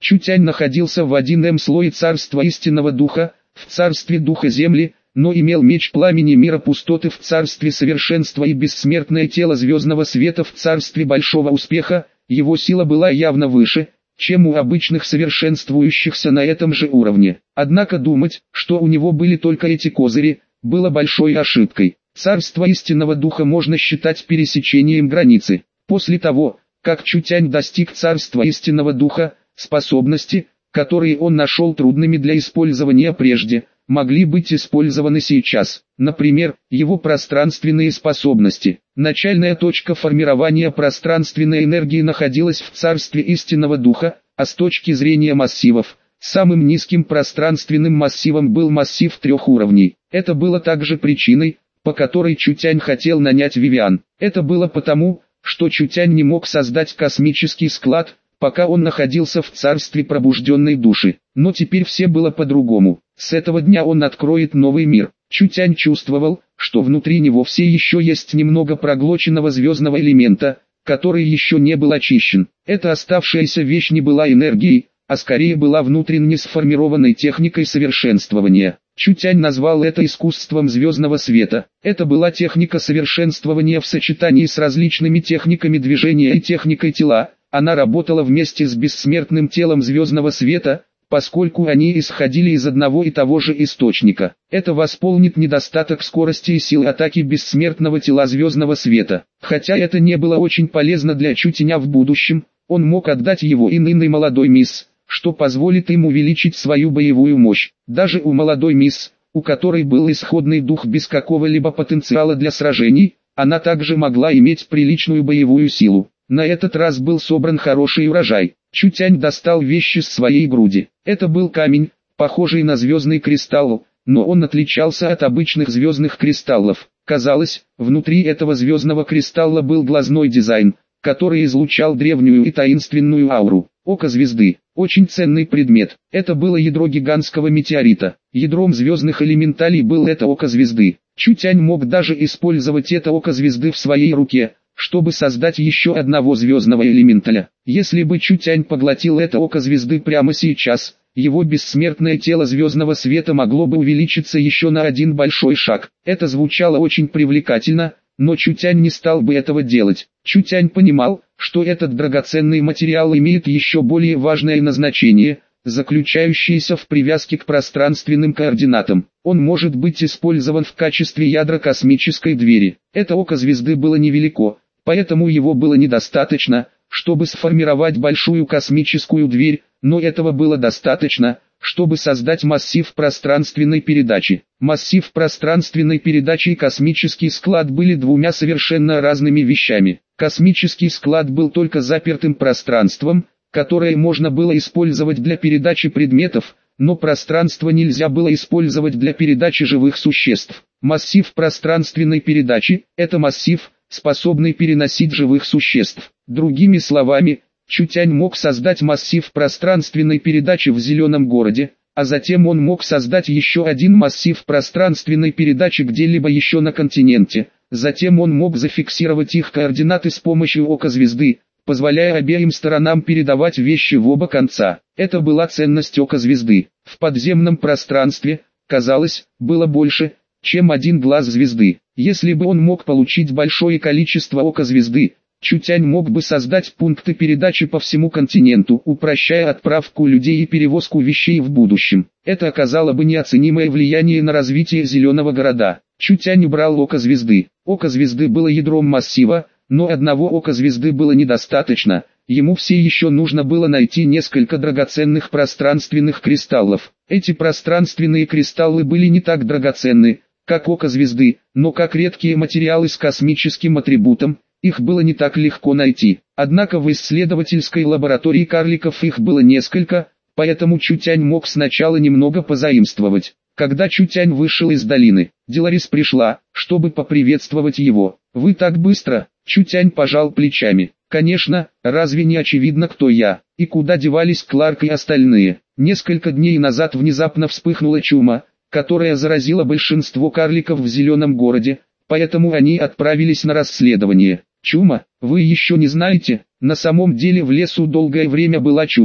Чутянь находился в 1М слое царства истинного духа, в царстве духа земли, но имел меч пламени мира пустоты в царстве совершенства и бессмертное тело звездного света в царстве большого успеха. Его сила была явно выше, чем у обычных совершенствующихся на этом же уровне. Однако думать, что у него были только эти козыри, было большой ошибкой. Царство истинного духа можно считать пересечением границы. После того, как Чутянь достиг царства истинного духа, способности, которые он нашел трудными для использования прежде, могли быть использованы сейчас. Например, его пространственные способности. Начальная точка формирования пространственной энергии находилась в царстве истинного духа, а с точки зрения массивов, самым низким пространственным массивом был массив 3 уровней. Это было также причиной, по которой Чутянь хотел нанять Вивиан. Это было потому, что Чутянь не мог создать космический склад, пока он находился в царстве пробужденной души. Но теперь все было по-другому. С этого дня он откроет новый мир. Чутянь чувствовал, что внутри него все еще есть немного проглоченного звездного элемента, который еще не был очищен. Эта оставшаяся вещь не была энергией, а скорее была внутренне сформированной техникой совершенствования. Чутянь назвал это искусством звездного света. Это была техника совершенствования в сочетании с различными техниками движения и техникой тела. Она работала вместе с бессмертным телом звездного света, поскольку они исходили из одного и того же источника. Это восполнит недостаток скорости и сил атаки бессмертного тела звездного света. Хотя это не было очень полезно для Чутяня в будущем, он мог отдать его иной молодой мисс, что позволит им увеличить свою боевую мощь. Даже у молодой мисс, у которой был исходный дух без какого-либо потенциала для сражений, она также могла иметь приличную боевую силу. На этот раз был собран хороший урожай. Чутянь достал вещи с своей груди. Это был камень, похожий на звездный кристалл, но он отличался от обычных звездных кристаллов. Казалось, внутри этого звездного кристалла был глазной дизайн, который излучал древнюю и таинственную ауру. Око звезды. Очень ценный предмет. Это было ядро гигантского метеорита. Ядром звездных элементалей был это око звезды. Чутянь мог даже использовать это око звезды в своей руке, чтобы создать еще одного звездного элементаля. Если бы Чутянь поглотил это око звезды прямо сейчас, его бессмертное тело звездного света могло бы увеличиться еще на один большой шаг. Это звучало очень привлекательно, но Чутянь не стал бы этого делать. Чутянь понимал, что этот драгоценный материал имеет еще более важное назначение, заключающееся в привязке к пространственным координатам. Он может быть использован в качестве ядра космической двери. Это око звезды было невелико, поэтому его было недостаточно, чтобы сформировать большую космическую дверь, но этого было достаточно, чтобы создать массив пространственной передачи. Массив пространственной передачи и космический склад были двумя совершенно разными вещами. Космический склад был только запертым пространством, которое можно было использовать для передачи предметов, но пространство нельзя было использовать для передачи живых существ. Массив пространственной передачи – это массив, способный переносить живых существ. Другими словами, Чутянь мог создать массив пространственной передачи в Зеленом городе, а затем он мог создать еще один массив пространственной передачи где-либо еще на континенте. Затем он мог зафиксировать их координаты с помощью ока звезды, позволяя обеим сторонам передавать вещи в оба конца. Это была ценность ока звезды. В подземном пространстве, казалось, было больше, чем один глаз звезды. Если бы он мог получить большое количество ока звезды, Чутянь мог бы создать пункты передачи по всему континенту, упрощая отправку людей и перевозку вещей в будущем. Это оказало бы неоценимое влияние на развитие Зеленого города. Чутянь убрал око звезды. Око звезды было ядром массива, но одного ока звезды было недостаточно. Ему все еще нужно было найти несколько драгоценных пространственных кристаллов. Эти пространственные кристаллы были не так драгоценны, как око звезды, но как редкие материалы с космическим атрибутом, их было не так легко найти. Однако в исследовательской лаборатории карликов их было несколько, поэтому Чутянь мог сначала немного позаимствовать. Когда Чутянь вышел из долины, Деларис пришла, чтобы поприветствовать его. «Вы так быстро?» Чутянь пожал плечами. «Конечно, разве не очевидно, кто я, и куда девались Кларк и остальные?» Несколько дней назад внезапно вспыхнула чума, которая заразила большинство карликов в Зеленом городе, поэтому они отправились на расследование. «Чума? Вы еще не знаете? На самом деле в лесу долгое время была чума,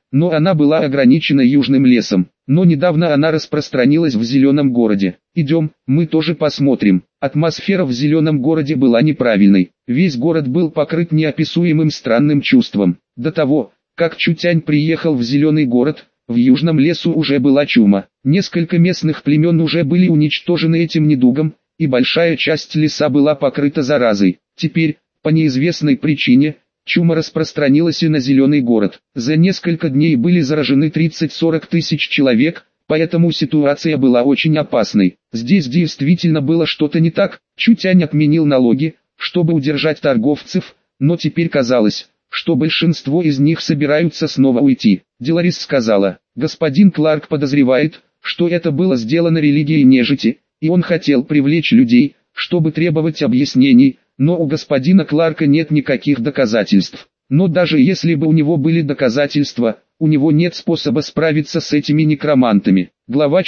но она была ограничена южным лесом. Но недавно она распространилась в зеленом городе. Идем, мы тоже посмотрим. Атмосфера в зеленом городе была неправильной. Весь город был покрыт неописуемым странным чувством. До того, как Чутянь приехал в зеленый город, в южном лесу уже была чума. Несколько местных племен уже были уничтожены этим недугом, и большая часть леса была покрыта заразой. Теперь, по неизвестной причине, чума распространилась и на зеленый город. За несколько дней были заражены 30-40 тысяч человек, поэтому ситуация была очень опасной. Здесь действительно было что-то не так. Чутянь отменил налоги, чтобы удержать торговцев, но теперь казалось, что большинство из них собираются снова уйти. Деларис сказала, господин Кларк подозревает, что это было сделано религией нежити, и он хотел привлечь людей, чтобы требовать объяснений, но у господина Кларка нет никаких доказательств. Но даже если бы у него были доказательства, у него нет способа справиться с этими некромантами. Глава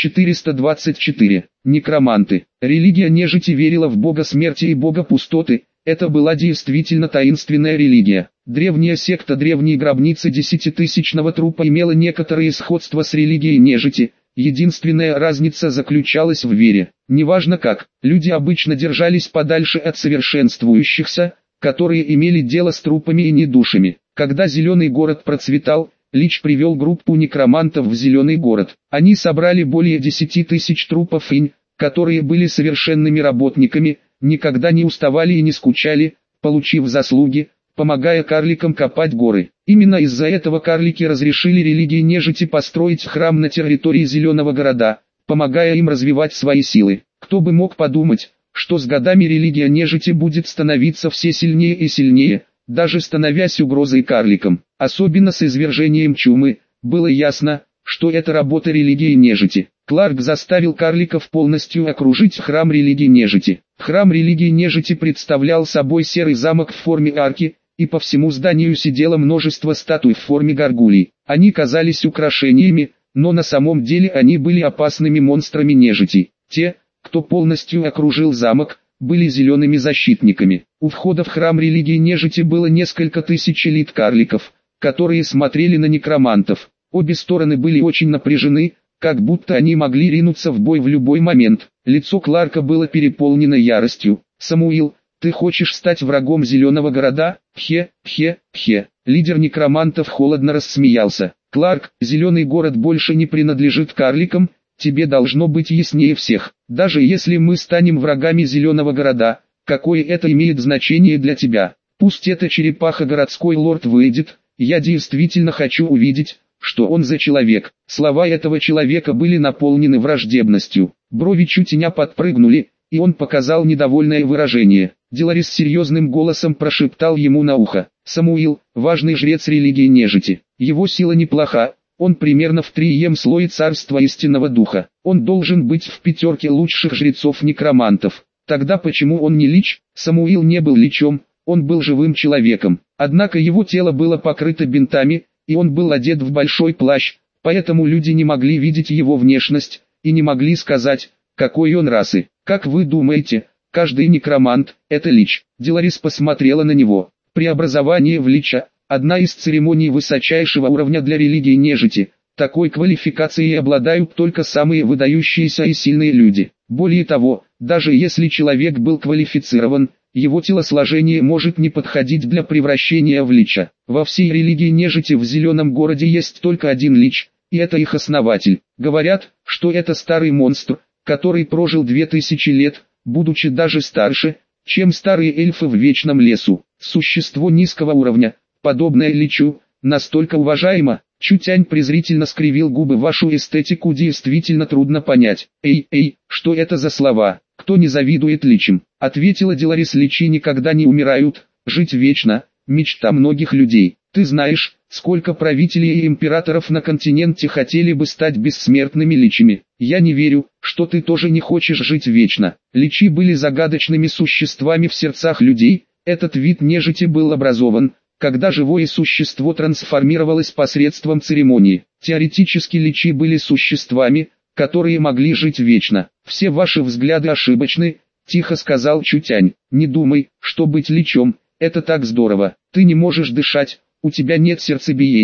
424. Некроманты. Религия нежити верила в бога смерти и бога пустоты. Это была действительно таинственная религия. Древняя секта древней гробницы десятитысячного трупа имела некоторые сходства с религией нежити. Единственная разница заключалась в вере. Неважно как, люди обычно держались подальше от совершенствующихся, которые имели дело с трупами и недушами. Когда зеленый город процветал, Лич привел группу некромантов в зеленый город. Они собрали более 10 тысяч трупов инь, которые были совершенными работниками, никогда не уставали и не скучали, получив заслуги, помогая карликам копать горы. Именно из-за этого карлики разрешили религии нежити построить храм на территории зеленого города, помогая им развивать свои силы. Кто бы мог подумать, что с годами религия нежити будет становиться все сильнее и сильнее, даже становясь угрозой карликам. Особенно с извержением чумы, было ясно, что это работа религии нежити. Кларк заставил карликов полностью окружить храм религии нежити. Храм религии нежити представлял собой серый замок в форме арки, и по всему зданию сидело множество статуй в форме горгулей. Они казались украшениями, но на самом деле они были опасными монстрами нежити. Те, кто полностью окружил замок, были зелеными защитниками. У входа в храм религии нежити было несколько тысяч элит карликов, которые смотрели на некромантов. Обе стороны были очень напряжены, как будто они могли ринуться в бой в любой момент. Лицо Кларка было переполнено яростью. «Самуил, ты хочешь стать врагом зеленого города?» «Хе-хе-хе». Лидер некромантов холодно рассмеялся. «Кларк, зеленый город больше не принадлежит карликам, тебе должно быть яснее всех. Даже если мы станем врагами зеленого города, какое это имеет значение для тебя? Пусть эта черепаха городской лорд выйдет, я действительно хочу увидеть, что он за человек». Слова этого человека были наполнены враждебностью. Брови Чутяня подпрыгнули, и он показал недовольное выражение. Деларис серьезным голосом прошептал ему на ухо. «Самуил, важный жрец религии нежити. Его сила неплоха, он примерно в 3-ем слое царства истинного духа. Он должен быть в 5 лучших жрецов-некромантов. Тогда почему он не лич?» Самуил не был личом, он был живым человеком. Однако его тело было покрыто бинтами, и он был одет в большой плащ, поэтому люди не могли видеть его внешность, и не могли сказать, какой он расы. «Как вы думаете, каждый некромант – это лич?» Деларис посмотрела на него. Преобразование в лича – одна из церемоний высочайшего уровня для религии нежити. Такой квалификацией обладают только самые выдающиеся и сильные люди. Более того, даже если человек был квалифицирован, его телосложение может не подходить для превращения в лича. Во всей религии нежити в зеленом городе есть только один лич, и это их основатель. Говорят, что это старый монстр, который прожил 2000 лет, будучи даже старше, чем старые эльфы в вечном лесу. Существо низкого уровня, подобное личу, настолько уважаемо. Чутянь презрительно скривил губы. «Вашу эстетику действительно трудно понять». «Эй, что это за слова? Кто не завидует личам?» Ответила Деларис. «Личи никогда не умирают, жить вечно, мечта многих людей. Ты знаешь, сколько правителей и императоров на континенте хотели бы стать бессмертными личами. Я не верю, что ты тоже не хочешь жить вечно». Личи были загадочными существами в сердцах людей. Этот вид нежити был образован, когда живое существо трансформировалось посредством церемонии. Теоретически личи были существами, которые могли жить вечно. «Все ваши взгляды ошибочны», — тихо сказал Чутянь. «Не думай, что быть личом — это так здорово. Ты не можешь дышать, у тебя нет сердцебиения,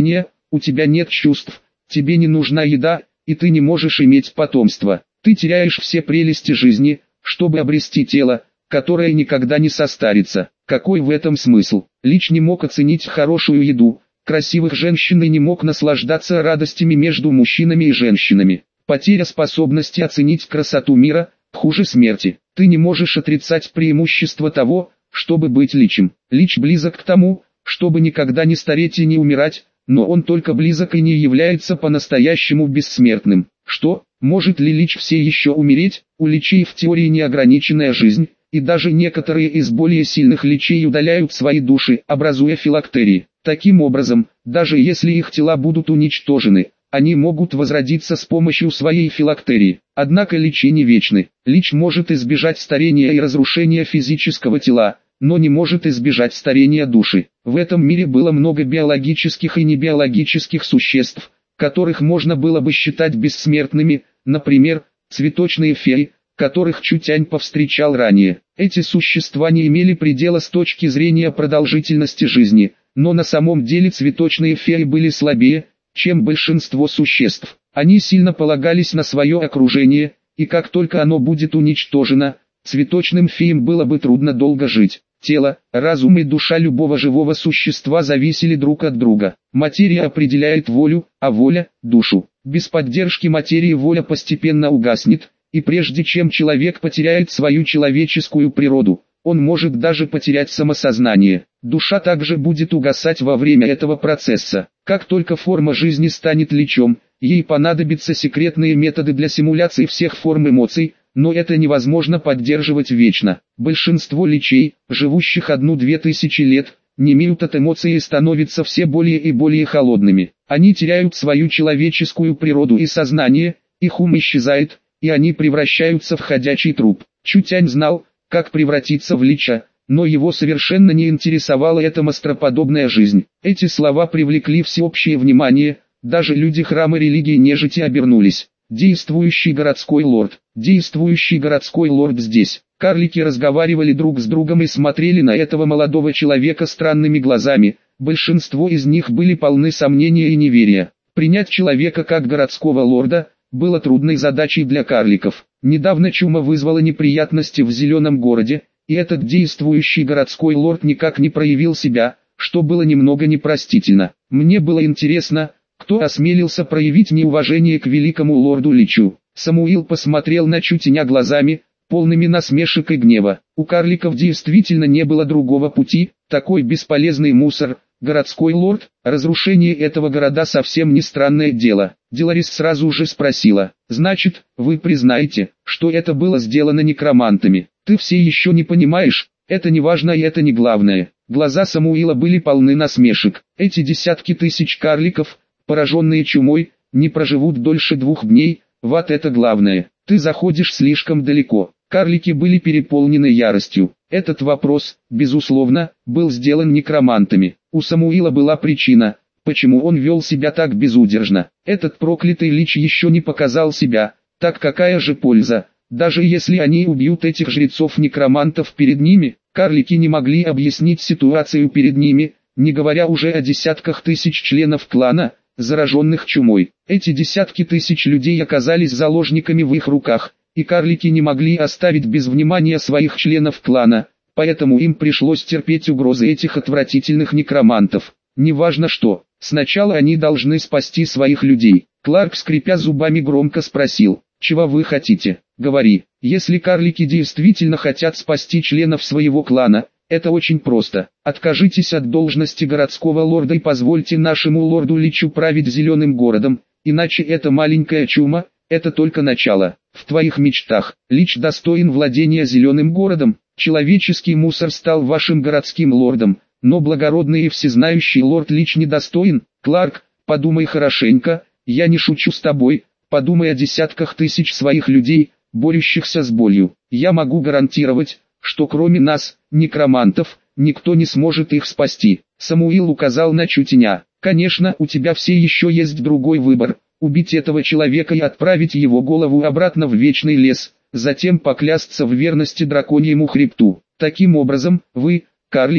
у тебя нет чувств, тебе не нужна еда, и ты не можешь иметь потомство. Ты теряешь все прелести жизни, чтобы обрести тело, которое никогда не состарится. Какой в этом смысл? Лич не мог оценить хорошую еду, красивых женщин и не мог наслаждаться радостями между мужчинами и женщинами. Потеря способности оценить красоту мира – хуже смерти. Ты не можешь отрицать преимущество того, чтобы быть личем. Лич близок к тому, чтобы никогда не стареть и не умирать, но он только близок и не является по-настоящему бессмертным. Что, может ли лич все еще умереть? У личей в теории неограниченная жизнь, и даже некоторые из более сильных личей удаляют свои души, образуя филактерии. Таким образом, даже если их тела будут уничтожены, они могут возродиться с помощью своей филактерии. Однако личи не вечны. Лич может избежать старения и разрушения физического тела, но не может избежать старения души. В этом мире было много биологических и небиологических существ, которых можно было бы считать бессмертными, например, цветочные феи, которых Чутянь повстречал ранее. Эти существа не имели предела с точки зрения продолжительности жизни, но на самом деле цветочные феи были слабее, чем большинство существ. Они сильно полагались на свое окружение, и как только оно будет уничтожено, цветочным феям было бы трудно долго жить. Тело, разум и душа любого живого существа зависели друг от друга. Материя определяет волю, а воля – душу. Без поддержки материи воля постепенно угаснет, и прежде чем человек потеряет свою человеческую природу, он может даже потерять самосознание. Душа также будет угасать во время этого процесса. Как только форма жизни станет личом, ей понадобятся секретные методы для симуляции всех форм эмоций, но это невозможно поддерживать вечно. Большинство личей, живущих 1-2 тысячи лет, не имеют от эмоций и становятся все более и более холодными. Они теряют свою человеческую природу и сознание, их ум исчезает, и они превращаются в ходячий труп. Чутянь знал, как превратиться в лича, но его совершенно не интересовала эта монстроподобная жизнь. Эти слова привлекли всеобщее внимание, даже люди храма религии нежити обернулись. Действующий городской лорд. Действующий городской лорд здесь. Карлики разговаривали друг с другом и смотрели на этого молодого человека странными глазами. Большинство из них были полны сомнения и неверия. Принять человека как городского лорда было трудной задачей для карликов. Недавно чума вызвала неприятности в Зеленом городе, и этот действующий городской лорд никак не проявил себя, что было немного непростительно. Мне было интересно, кто осмелился проявить неуважение к великому лорду Личу. Самуил посмотрел на Чутяня глазами, полными насмешек и гнева. У карликов действительно не было другого пути, такой бесполезный мусор. Городской лорд, разрушение этого города совсем не странное дело. Деларис сразу же спросила: значит, вы признаете, что это было сделано некромантами? Ты все еще не понимаешь, это не важно и это не главное. Глаза Самуила были полны насмешек. Эти десятки тысяч карликов, пораженные чумой, не проживут дольше 2 дней, вот это главное. Ты заходишь слишком далеко. Карлики были переполнены яростью. Этот вопрос, безусловно, был сделан некромантами. У Самуила была причина, почему он вел себя так безудержно. Этот проклятый лич еще не показал себя, так какая же польза, даже если они убьют этих жрецов-некромантов перед ними? Карлики не могли объяснить ситуацию перед ними, не говоря уже о десятках тысяч членов клана, зараженных чумой. Эти десятки тысяч людей оказались заложниками в их руках, и карлики не могли оставить без внимания своих членов клана, поэтому им пришлось терпеть угрозы этих отвратительных некромантов. Неважно что, сначала они должны спасти своих людей. Кларк, скрипя зубами, громко спросил: «Чего вы хотите? Говори». Если карлики действительно хотят спасти членов своего клана, это очень просто. Откажитесь от должности городского лорда и позвольте нашему лорду Личу править Зеленым городом, иначе эта маленькая чума – это только начало. В твоих мечтах Лич достоин владения Зеленым городом. Человеческий мусор стал вашим городским лордом, но благородный и всезнающий лорд Лич недостоин. Кларк, подумай хорошенько, я не шучу с тобой, подумай о десятках тысяч своих людей, борющихся с болью. Я могу гарантировать, что кроме нас, некромантов, никто не сможет их спасти. Самуил указал на Чутяня. Конечно, у тебя все еще есть другой выбор: убить этого человека и отправить его голову обратно в Вечный лес, затем поклясться в верности драконьему хребту. Таким образом, вы, карлики,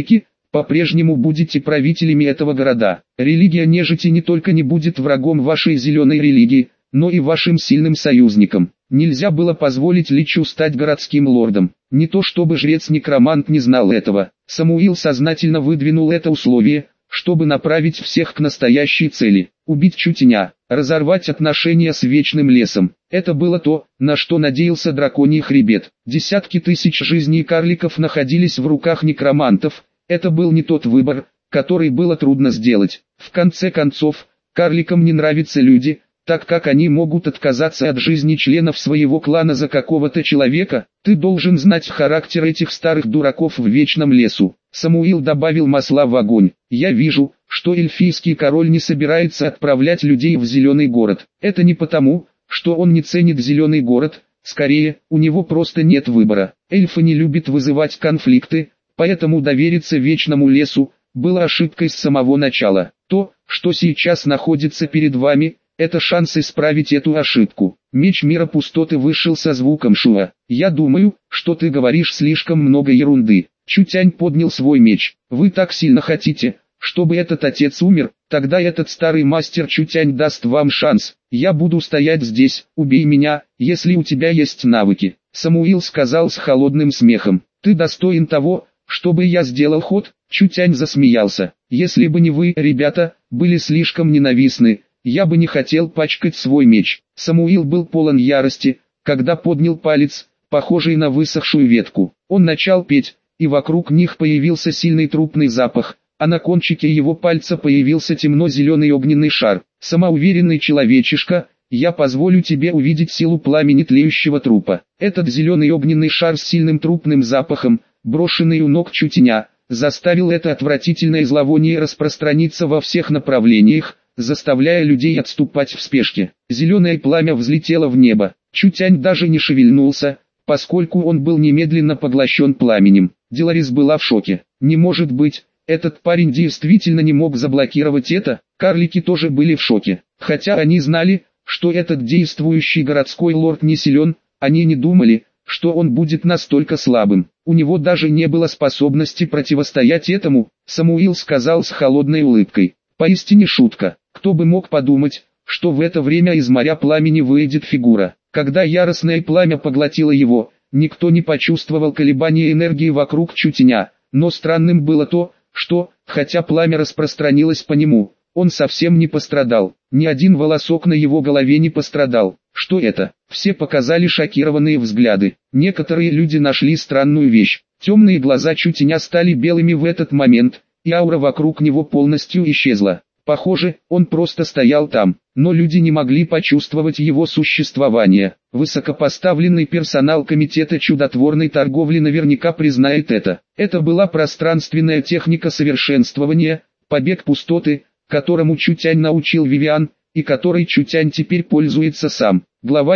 по-прежнему будете правителями этого города. Религия нежити не только не будет врагом вашей зеленой религии, но и вашим сильным союзником. Нельзя было позволить Личу стать городским лордом. Не то чтобы жрец-некромант не знал этого. Самуил сознательно выдвинул это условие, чтобы направить всех к настоящей цели – убить Чутеня, разорвать отношения с Вечным Лесом. Это было то, на что надеялся Драконий Хребет. Десятки тысяч жизней карликов находились в руках некромантов. Это был не тот выбор, который было трудно сделать. В конце концов, карликам не нравятся люди, так как они могут отказаться от жизни членов своего клана за какого-то человека. Ты должен знать характер этих старых дураков в Вечном Лесу. Самуил добавил масла в огонь. Я вижу, что эльфийский король не собирается отправлять людей в Зеленый город. Это не потому, что он не ценит Зеленый город, скорее, у него просто нет выбора. Эльфы не любят вызывать конфликты, поэтому довериться Вечному Лесу было ошибкой с самого начала. То, что сейчас находится перед вами, это шанс исправить эту ошибку. Меч мира пустоты вышел со звуком шуа. Я думаю, что ты говоришь слишком много ерунды. Чутянь поднял свой меч. Вы так сильно хотите, чтобы этот отец умер, тогда этот старый мастер Чутянь даст вам шанс. Я буду стоять здесь, убей меня, если у тебя есть навыки. Самуил сказал с холодным смехом. Ты достоин того, чтобы я сделал ход? Чутянь засмеялся. Если бы не вы, ребята, были слишком ненавистны, я бы не хотел пачкать свой меч. Самуил был полон ярости, когда поднял палец, похожий на высохшую ветку. Он начал петь, и вокруг них появился сильный трупный запах, а на кончике его пальца появился темно-зеленый огненный шар. Самоуверенный человечишка, я позволю тебе увидеть силу пламени тлеющего трупа. Этот зеленый огненный шар с сильным трупным запахом, брошенный у ног Чутеня, заставил это отвратительное зловоние распространиться во всех направлениях, заставляя людей отступать в спешке. Зеленое пламя взлетело в небо. Чутянь даже не шевельнулся, поскольку он был немедленно поглощен пламенем. Деларис была в шоке. Не может быть, этот парень действительно не мог заблокировать это. Карлики тоже были в шоке. Хотя они знали, что этот действующий городской лорд не силен, они не думали, что он будет настолько слабым. У него даже не было способности противостоять этому, Самуил сказал с холодной улыбкой. Поистине шутка. Кто бы мог подумать, что в это время из моря пламени выйдет фигура. Когда яростное пламя поглотило его, никто не почувствовал колебания энергии вокруг Чутеня. Но странным было то, что, хотя пламя распространилось по нему, он совсем не пострадал. Ни один волосок на его голове не пострадал. Что это? Все показали шокированные взгляды. Некоторые люди нашли странную вещь. Темные глаза Чутеня стали белыми в этот момент, и аура вокруг него полностью исчезла. Похоже, он просто стоял там, но люди не могли почувствовать его существование. Высокопоставленный персонал комитета чудотворной торговли наверняка признает это. Это была пространственная техника совершенствования, побег пустоты, которому Чутянь научил Вивиан, и которой Чутянь теперь пользуется сам. Глава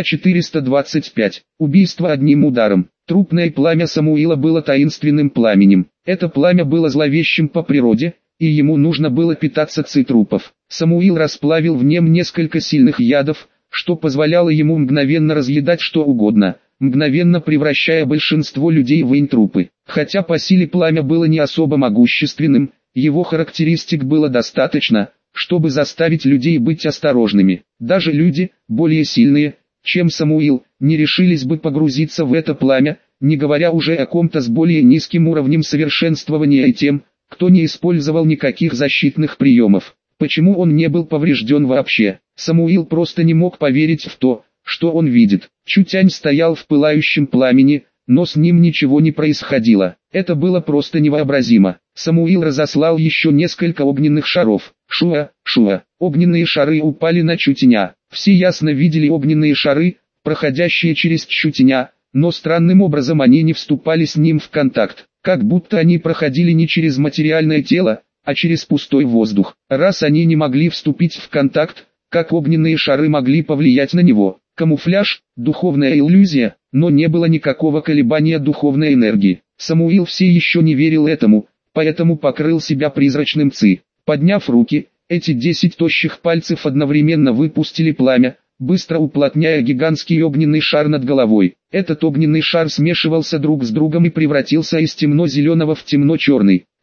425. Убийство одним ударом. Трупное пламя Самуила было таинственным пламенем. Это пламя было зловещим по природе, и ему нужно было питаться цитрупов. Самуил расплавил в нем несколько сильных ядов, что позволяло ему мгновенно разъедать что угодно, мгновенно превращая большинство людей в интрупы. Хотя по силе пламя было не особо могущественным, его характеристик было достаточно, чтобы заставить людей быть осторожными. Даже люди, более сильные, чем Самуил, не решились бы погрузиться в это пламя, не говоря уже о ком-то с более низким уровнем совершенствования и тем, кто не использовал никаких защитных приемов. Почему он не был поврежден вообще? Самуил просто не мог поверить в то, что он видит. Чутянь стоял в пылающем пламени, но с ним ничего не происходило. Это было просто невообразимо. Самуил разослал еще несколько огненных шаров. Шуа, шуа. Огненные шары упали на Чутеня. Все ясно видели огненные шары, проходящие через Чутеня, но странным образом они не вступали с ним в контакт. Как будто они проходили не через материальное тело, а через пустой воздух. Раз они не могли вступить в контакт, как огненные шары могли повлиять на него? Камуфляж, духовная иллюзия, но не было никакого колебания духовной энергии. Самуил все еще не верил этому, поэтому покрыл себя призрачным ци. Подняв руки, эти 10 тощих пальцев одновременно выпустили пламя, быстро уплотняя гигантский огненный шар над головой. Этот огненный шар смешивался друг с другом и превратился из темно-зеленого в темно-черный.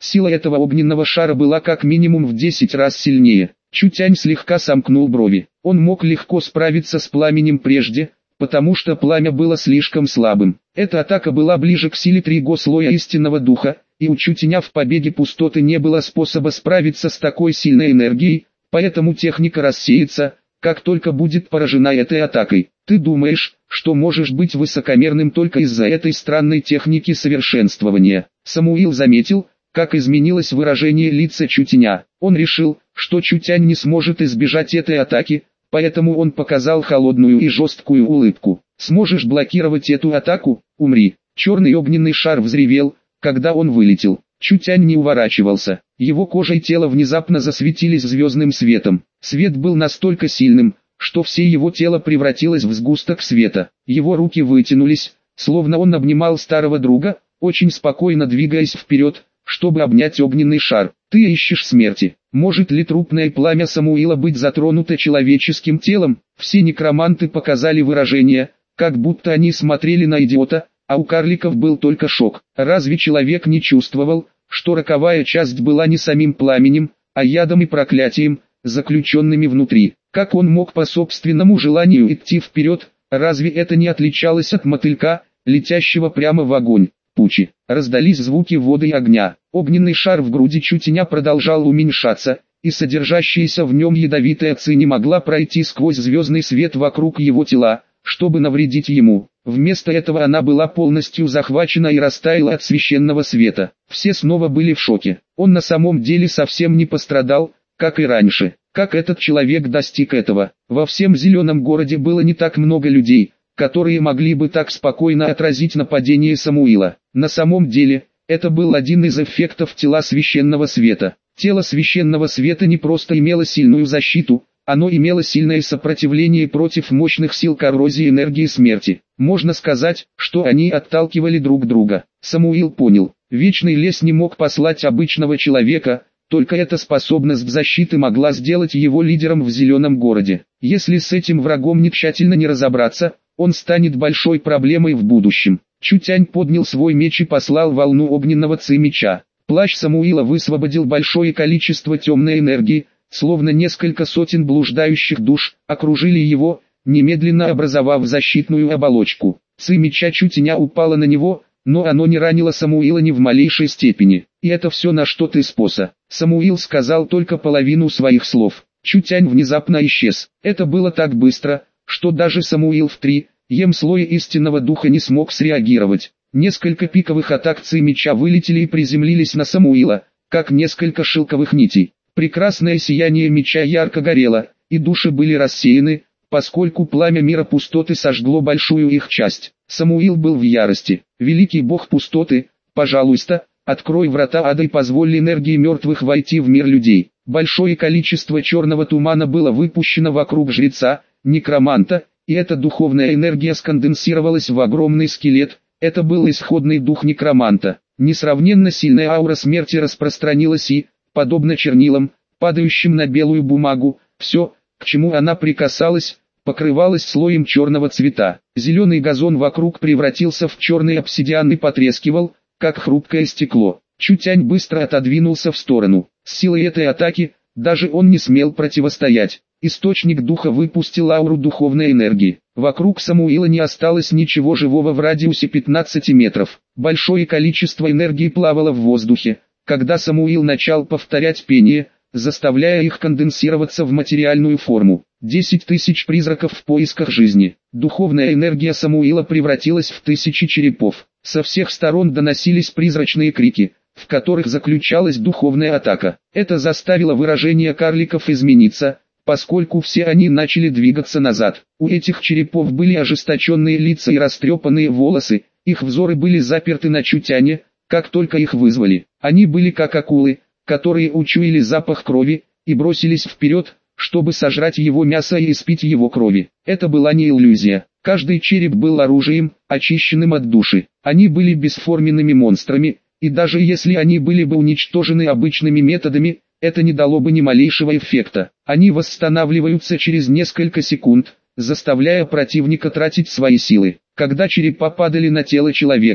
Сила этого огненного шара была как минимум в 10 раз сильнее. Чутянь слегка сомкнул брови. Он мог легко справиться с пламенем прежде, потому что пламя было слишком слабым. Эта атака была ближе к силе 3 слоя истинного духа, и у Чутяня в побеге пустоты не было способа справиться с такой сильной энергией, поэтому техника рассеется, как только будет поражена этой атакой. Ты думаешь, что можешь быть высокомерным только из-за этой странной техники совершенствования. Самуил заметил, как изменилось выражение лица Чутяня. Он решил, что Чутянь не сможет избежать этой атаки, поэтому он показал холодную и жесткую улыбку. Сможешь блокировать эту атаку? Умри. Черный огненный шар взревел, когда он вылетел. Чутянь не уворачивался. Его кожа и тело внезапно засветились звездным светом. Свет был настолько сильным, что все его тело превратилось в сгусток света. Его руки вытянулись, словно он обнимал старого друга, очень спокойно двигаясь вперед, чтобы обнять огненный шар. Ты ищешь смерти. Может ли трупное пламя Самуила быть затронуто человеческим телом? Все некроманты показали выражение, как будто они смотрели на идиота, а у карликов был только шок. Разве человек не чувствовал, что роковая часть была не самим пламенем, а ядом и проклятием, заключенными внутри? Как он мог по собственному желанию идти вперед? Разве это не отличалось от мотылька, летящего прямо в огонь? Пучи. Раздались звуки воды и огня. Огненный шар в груди Чутяня продолжал уменьшаться, и содержащаяся в нем ядовитая ци не могла пройти сквозь звездный свет вокруг его тела, чтобы навредить ему. Вместо этого она была полностью захвачена и растаяла от священного света. Все снова были в шоке. Он на самом деле совсем не пострадал, как и раньше. Как этот человек достиг этого? Во всем зеленом городе было не так много людей, которые могли бы так спокойно отразить нападение Самуила. На самом деле, это был один из эффектов тела священного света. Тело священного света не просто имело сильную защиту, оно имело сильное сопротивление против мощных сил коррозии энергии смерти. Можно сказать, что они отталкивали друг друга. Самуил понял, вечный лес не мог послать обычного человека, только эта способность защиты могла сделать его лидером в зеленом городе. Если с этим врагом тщательно не разобраться, он станет большой проблемой в будущем. Чутянь поднял свой меч и послал волну огненного ци меча. Плащ Самуила высвободил большое количество темной энергии, словно несколько сотен блуждающих душ окружили его, немедленно образовав защитную оболочку. Ци меча Чутяня упала на него, но оно не ранило Самуила ни в малейшей степени. И это все, на что ты способен. Самуил сказал только половину своих слов. Чутянь внезапно исчез. Это было так быстро, что даже Самуил в 3-ем слое истинного духа не смог среагировать. Несколько пиковых атак ци меча вылетели и приземлились на Самуила, как несколько шелковых нитей. Прекрасное сияние меча ярко горело, и души были рассеяны, поскольку пламя мира пустоты сожгло большую их часть. Самуил был в ярости. Великий бог пустоты, пожалуйста, открой врата ада и позволь энергии мертвых войти в мир людей. Большое количество черного тумана было выпущено вокруг жреца, некроманта, и эта духовная энергия сконденсировалась в огромный скелет. Это был исходный дух некроманта. Несравненно сильная аура смерти распространилась и, подобно чернилам, падающим на белую бумагу, все, к чему она прикасалась, покрывалось слоем черного цвета. Зеленый газон вокруг превратился в черный обсидиан и потрескивал, как хрупкое стекло. Чутянь быстро отодвинулся в сторону. С силой этой атаки, даже он не смел противостоять. Источник духа выпустил ауру духовной энергии. Вокруг Самуила не осталось ничего живого в радиусе 15 метров. Большое количество энергии плавало в воздухе, когда Самуил начал повторять пение, заставляя их конденсироваться в материальную форму. 10 тысяч призраков в поисках жизни. Духовная энергия Самуила превратилась в тысячи черепов. Со всех сторон доносились призрачные крики, в которых заключалась духовная атака. Это заставило выражение карликов измениться, поскольку все они начали двигаться назад. У этих черепов были ожесточенные лица и растрепанные волосы, их взоры были заперты на Чутяне, как только их вызвали. Они были как акулы, которые учуяли запах крови, и бросились вперед, чтобы сожрать его мясо и испить его крови. Это была не иллюзия. Каждый череп был оружием, очищенным от души. Они были бесформенными монстрами, и даже если они были бы уничтожены обычными методами, это не дало бы ни малейшего эффекта. Они восстанавливаются через несколько секунд, заставляя противника тратить свои силы. Когда черепа падали на тело человека,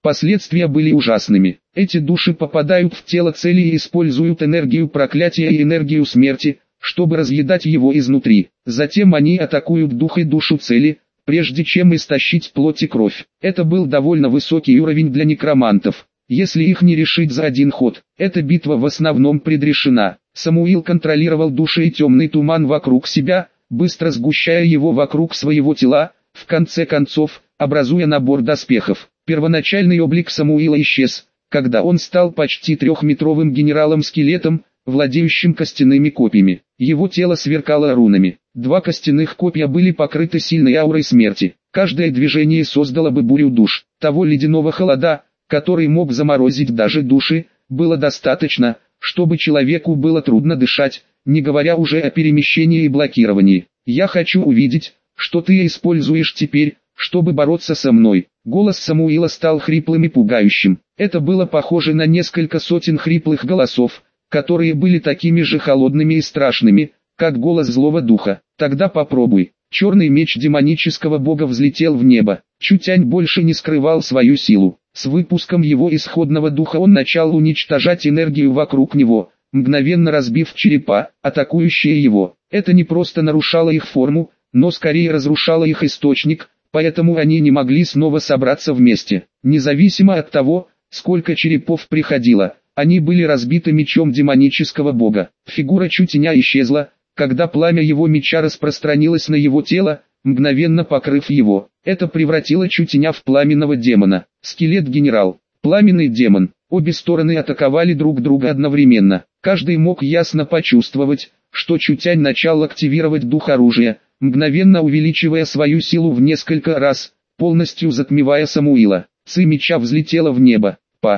Последствия были ужасными. Эти души попадают в тело цели и используют энергию проклятия и энергию смерти, чтобы разъедать его изнутри. Затем они атакуют дух и душу цели, прежде чем истощить плоть и кровь. Это был довольно высокий уровень для некромантов. Если их не решить за один ход, эта битва в основном предрешена. Самуил контролировал души и темный туман вокруг себя, быстро сгущая его вокруг своего тела, в конце концов, образуя набор доспехов. Первоначальный облик Самуила исчез, когда он стал почти трехметровым генералом-скелетом, владеющим костяными копьями. Его тело сверкало рунами. 2 костяных копья были покрыты сильной аурой смерти. Каждое движение создало бы бурю душ. Того ледяного холода, который мог заморозить даже души, было достаточно, чтобы человеку было трудно дышать, не говоря уже о перемещении и блокировании. «Я хочу увидеть, что ты используешь теперь, чтобы бороться со мной». Голос Самуила стал хриплым и пугающим. Это было похоже на несколько сотен хриплых голосов, которые были такими же холодными и страшными, как голос злого духа. «Тогда попробуй». Черный меч демонического бога взлетел в небо. Чутянь больше не скрывал свою силу. С выпуском его исходного духа он начал уничтожать энергию вокруг него, мгновенно разбив черепа, атакующие его. Это не просто нарушало их форму, но скорее разрушало их источник, поэтому они не могли снова собраться вместе. Независимо от того, сколько черепов приходило, они были разбиты мечом демонического бога. Фигура Чутяня исчезла, когда пламя его меча распространилось на его тело, мгновенно покрыв его. Это превратило Чутяня в пламенного демона. Скелет-генерал, пламенный демон. Обе стороны атаковали друг друга одновременно. Каждый мог ясно почувствовать, что Чутянь начал активировать дух оружия, мгновенно увеличивая свою силу в несколько раз, полностью затмевая Самуила. Ци меча взлетела в небо.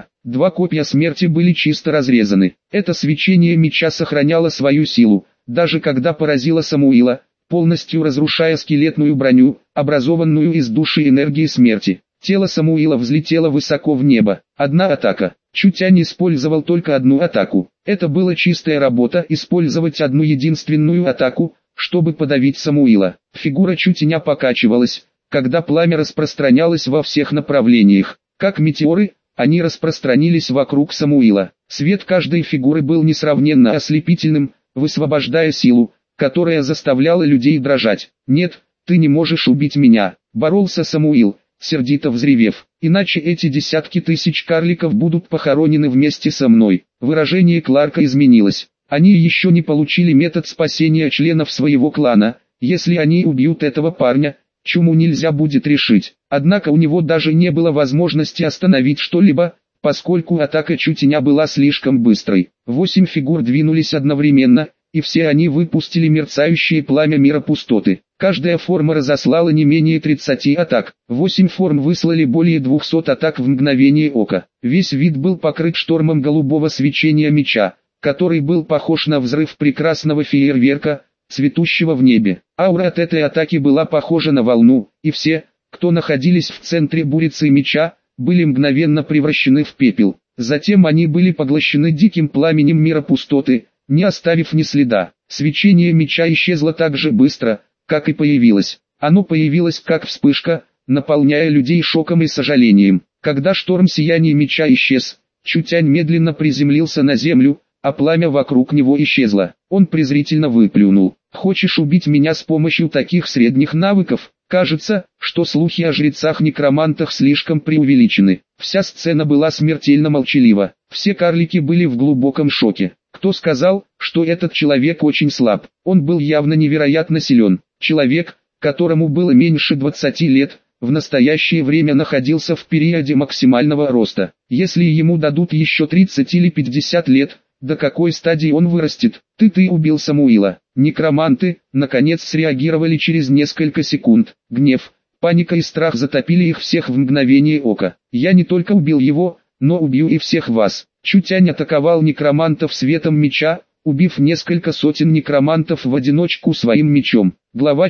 2 копья смерти были чисто разрезаны. Это свечение меча сохраняло свою силу, даже когда поразило Самуила, полностью разрушая скелетную броню, образованную из души энергии смерти. Тело Самуила взлетело высоко в небо. Одна атака. Чутянь использовал только одну атаку. Это была чистая работа использовать одну единственную атаку, чтобы подавить Самуила. Фигура Чутяня покачивалась, когда пламя распространялось во всех направлениях. Как метеоры, они распространились вокруг Самуила. Свет каждой фигуры был несравненно ослепительным, высвобождая силу, которая заставляла людей дрожать. «Нет, ты не можешь убить меня», — боролся Самуил, сердито взревев. «Иначе эти десятки тысяч карликов будут похоронены вместе со мной». Выражение Кларка изменилось. Они еще не получили метод спасения членов своего клана. Если они убьют этого парня, чуму нельзя будет решить. Однако у него даже не было возможности остановить что-либо, поскольку атака Чутяня была слишком быстрой. 8 фигур двинулись одновременно, и все они выпустили мерцающее пламя мира пустоты. Каждая форма разослала не менее 30 атак. 8 форм выслали более 200 атак в мгновение ока. Весь вид был покрыт штормом голубого свечения меча, который был похож на взрыв прекрасного фейерверка, цветущего в небе. Аура от этой атаки была похожа на волну, и все, кто находились в центре бурицы меча, были мгновенно превращены в пепел. Затем они были поглощены диким пламенем мира пустоты, не оставив ни следа. Свечение меча исчезло так же быстро, как и появилось. Оно появилось как вспышка, наполняя людей шоком и сожалением. Когда шторм сияния меча исчез, Чутянь медленно приземлился на землю, а пламя вокруг него исчезло. Он презрительно выплюнул: «Хочешь убить меня с помощью таких средних навыков?» Кажется, что слухи о жрецах-некромантах слишком преувеличены. Вся сцена была смертельно молчалива. Все карлики были в глубоком шоке. Кто сказал, что этот человек очень слаб? Он был явно невероятно силен. Человек, которому было меньше 20 лет, в настоящее время находился в периоде максимального роста. Если ему дадут еще 30 или 50 лет, до какой стадии он вырастет? Ты убил Самуила. Некроманты, наконец, среагировали через несколько секунд. Гнев, паника и страх затопили их всех в мгновение ока. «Я не только убил его, но убью и всех вас». Чутянь атаковал некромантов светом меча, убив несколько сотен некромантов в одиночку своим мечом. Глава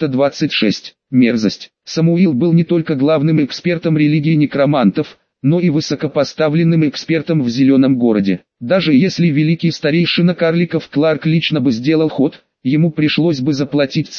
426. Мерзость. Самуил был не только главным экспертом религии некромантов, но и высокопоставленным экспертом в Зеленом городе. Даже если великий старейшина карликов Кларк лично бы сделал ход, ему пришлось бы заплатить цену,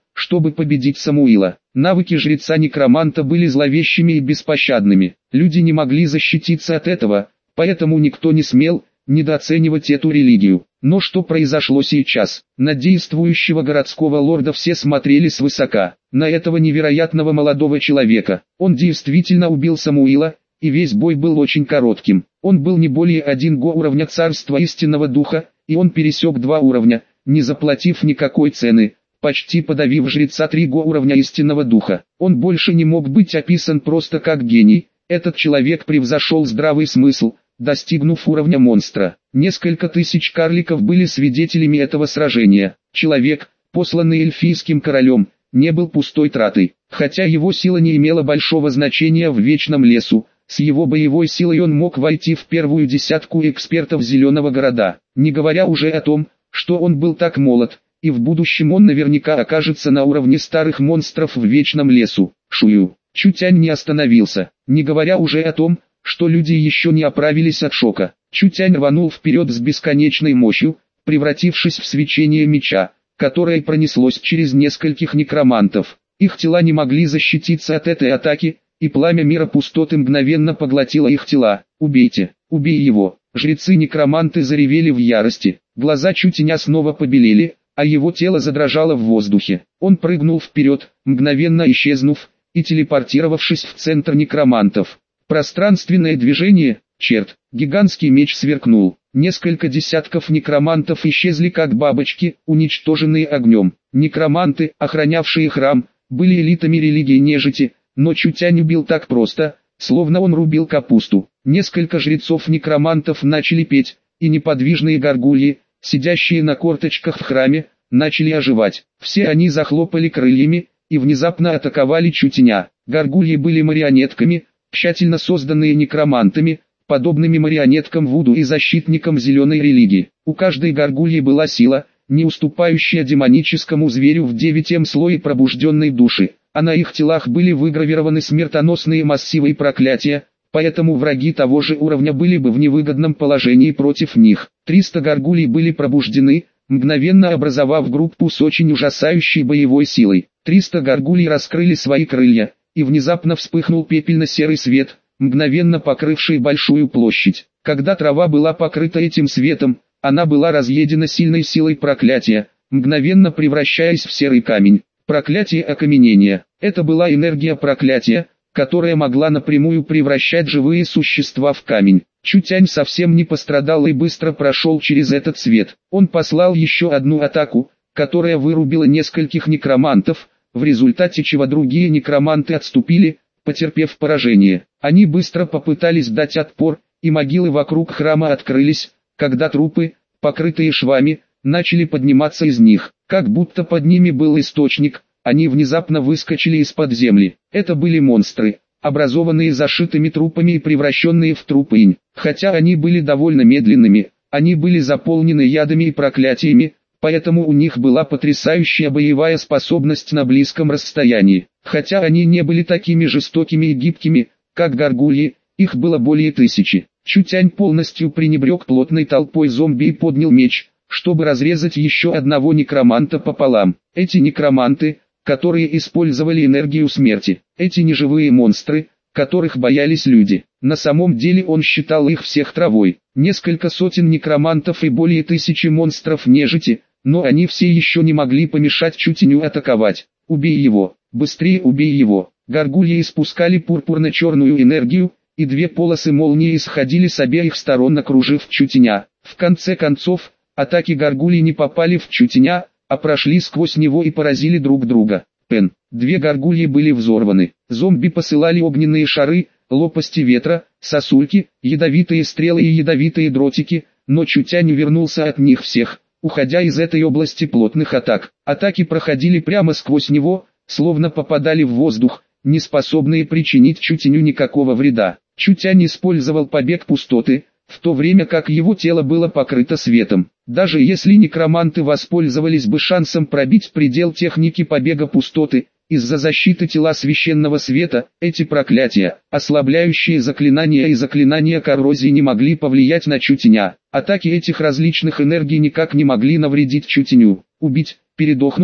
чтобы победить Самуила. Навыки жреца-некроманта были зловещими и беспощадными. Люди не могли защититься от этого, поэтому никто не смел недооценивать эту религию. Но что произошло сейчас? На действующего городского лорда все смотрели свысока. На этого невероятного молодого человека. Он действительно убил Самуила, и весь бой был очень коротким. Он был не более 1 уровня царства истинного духа, и он пересек 2 уровня, не заплатив никакой цены, почти подавив жреца 3 уровня истинного духа. Он больше не мог быть описан просто как гений. Этот человек превзошел здравый смысл, достигнув уровня монстра. Несколько тысяч карликов были свидетелями этого сражения. Человек, посланный эльфийским королем, не был пустой тратой. Хотя его сила не имела большого значения в Вечном лесу, с его боевой силой он мог войти в первую десятку экспертов Зеленого города. Не говоря уже о том, что он был так молод, и в будущем он наверняка окажется на уровне старых монстров в Вечном лесу. Шую. Чутянь не остановился. Не говоря уже о том, что люди еще не оправились от шока. Чутянь рванул вперед с бесконечной мощью, превратившись в свечение меча, которое пронеслось через нескольких некромантов. Их тела не могли защититься от этой атаки, и пламя мира пустоты мгновенно поглотило их тела. «Убейте! Убей его!» Жрецы-некроманты заревели в ярости. Глаза Чутяня снова побелели, а его тело задрожало в воздухе. Он прыгнул вперед, мгновенно исчезнув, и телепортировавшись в центр некромантов. Пространственное движение, черт, гигантский меч сверкнул. Несколько десятков некромантов исчезли как бабочки, уничтоженные огнем. Некроманты, охранявшие храм, были элитами религии нежити, но Чутянь убил так просто, словно он рубил капусту. Несколько жрецов-некромантов начали петь, и неподвижные горгульи, сидящие на корточках в храме, начали оживать. Все они захлопали крыльями и внезапно атаковали Чутяня. Горгульи были марионетками, тщательно созданные некромантами, подобными марионеткам Вуду и защитникам зеленой религии. У каждой горгульи была сила, не уступающая демоническому зверю в 9 слое пробужденной души, а на их телах были выгравированы смертоносные массивы и проклятия, поэтому враги того же уровня были бы в невыгодном положении против них. 300 горгулей были пробуждены, мгновенно образовав группу с очень ужасающей боевой силой. 300 горгулей раскрыли свои крылья, и внезапно вспыхнул пепельно-серый свет, мгновенно покрывший большую площадь. Когда трава была покрыта этим светом, она была разъедена сильной силой проклятия, мгновенно превращаясь в серый камень. Проклятие окаменения. Это была энергия проклятия, которая могла напрямую превращать живые существа в камень. Чутянь совсем не пострадал и быстро прошел через этот свет. Он послал еще одну атаку, которая вырубила нескольких некромантов, в результате чего другие некроманты отступили, потерпев поражение. Они быстро попытались дать отпор, и могилы вокруг храма открылись, когда трупы, покрытые швами, начали подниматься из них. Как будто под ними был источник, они внезапно выскочили из-под земли. Это были монстры, образованные зашитыми трупами и превращенные в трупы. Хотя они были довольно медленными, они были заполнены ядами и проклятиями, поэтому у них была потрясающая боевая способность на близком расстоянии. Хотя они не были такими жестокими и гибкими, как горгульи, их было более 1000. Чутянь полностью пренебрег плотной толпой зомби и поднял меч, чтобы разрезать еще одного некроманта пополам. Эти некроманты, которые использовали энергию смерти, эти неживые монстры, которых боялись люди. На самом деле он считал их всех травой. Несколько сотен некромантов и более 1000 монстров нежити, но они все еще не могли помешать Чутяню атаковать. «Убей его! Быстрее убей его!» Горгульи испускали пурпурно-черную энергию, и 2 полосы молнии исходили с обеих сторон, окружив Чутяня. В конце концов, атаки горгулей не попали в Чутяня, а прошли сквозь него и поразили друг друга. 2 горгульи были взорваны. Зомби посылали огненные шары, лопасти ветра, сосульки, ядовитые стрелы и ядовитые дротики, но Чутянь увернулся от них всех, уходя из этой области плотных атак. Атаки проходили прямо сквозь него, словно попадали в воздух, не способные причинить Чутяню никакого вреда. Чутянь использовал побег пустоты, в то время как его тело было покрыто светом. Даже если некроманты воспользовались бы шансом пробить предел техники побега пустоты, из-за защиты тела священного света, эти проклятия, ослабляющие заклинания и заклинания коррозии не могли повлиять на Чутяня. Атаки этих различных энергий никак не могли навредить Чутяню. Убить, передохнуть,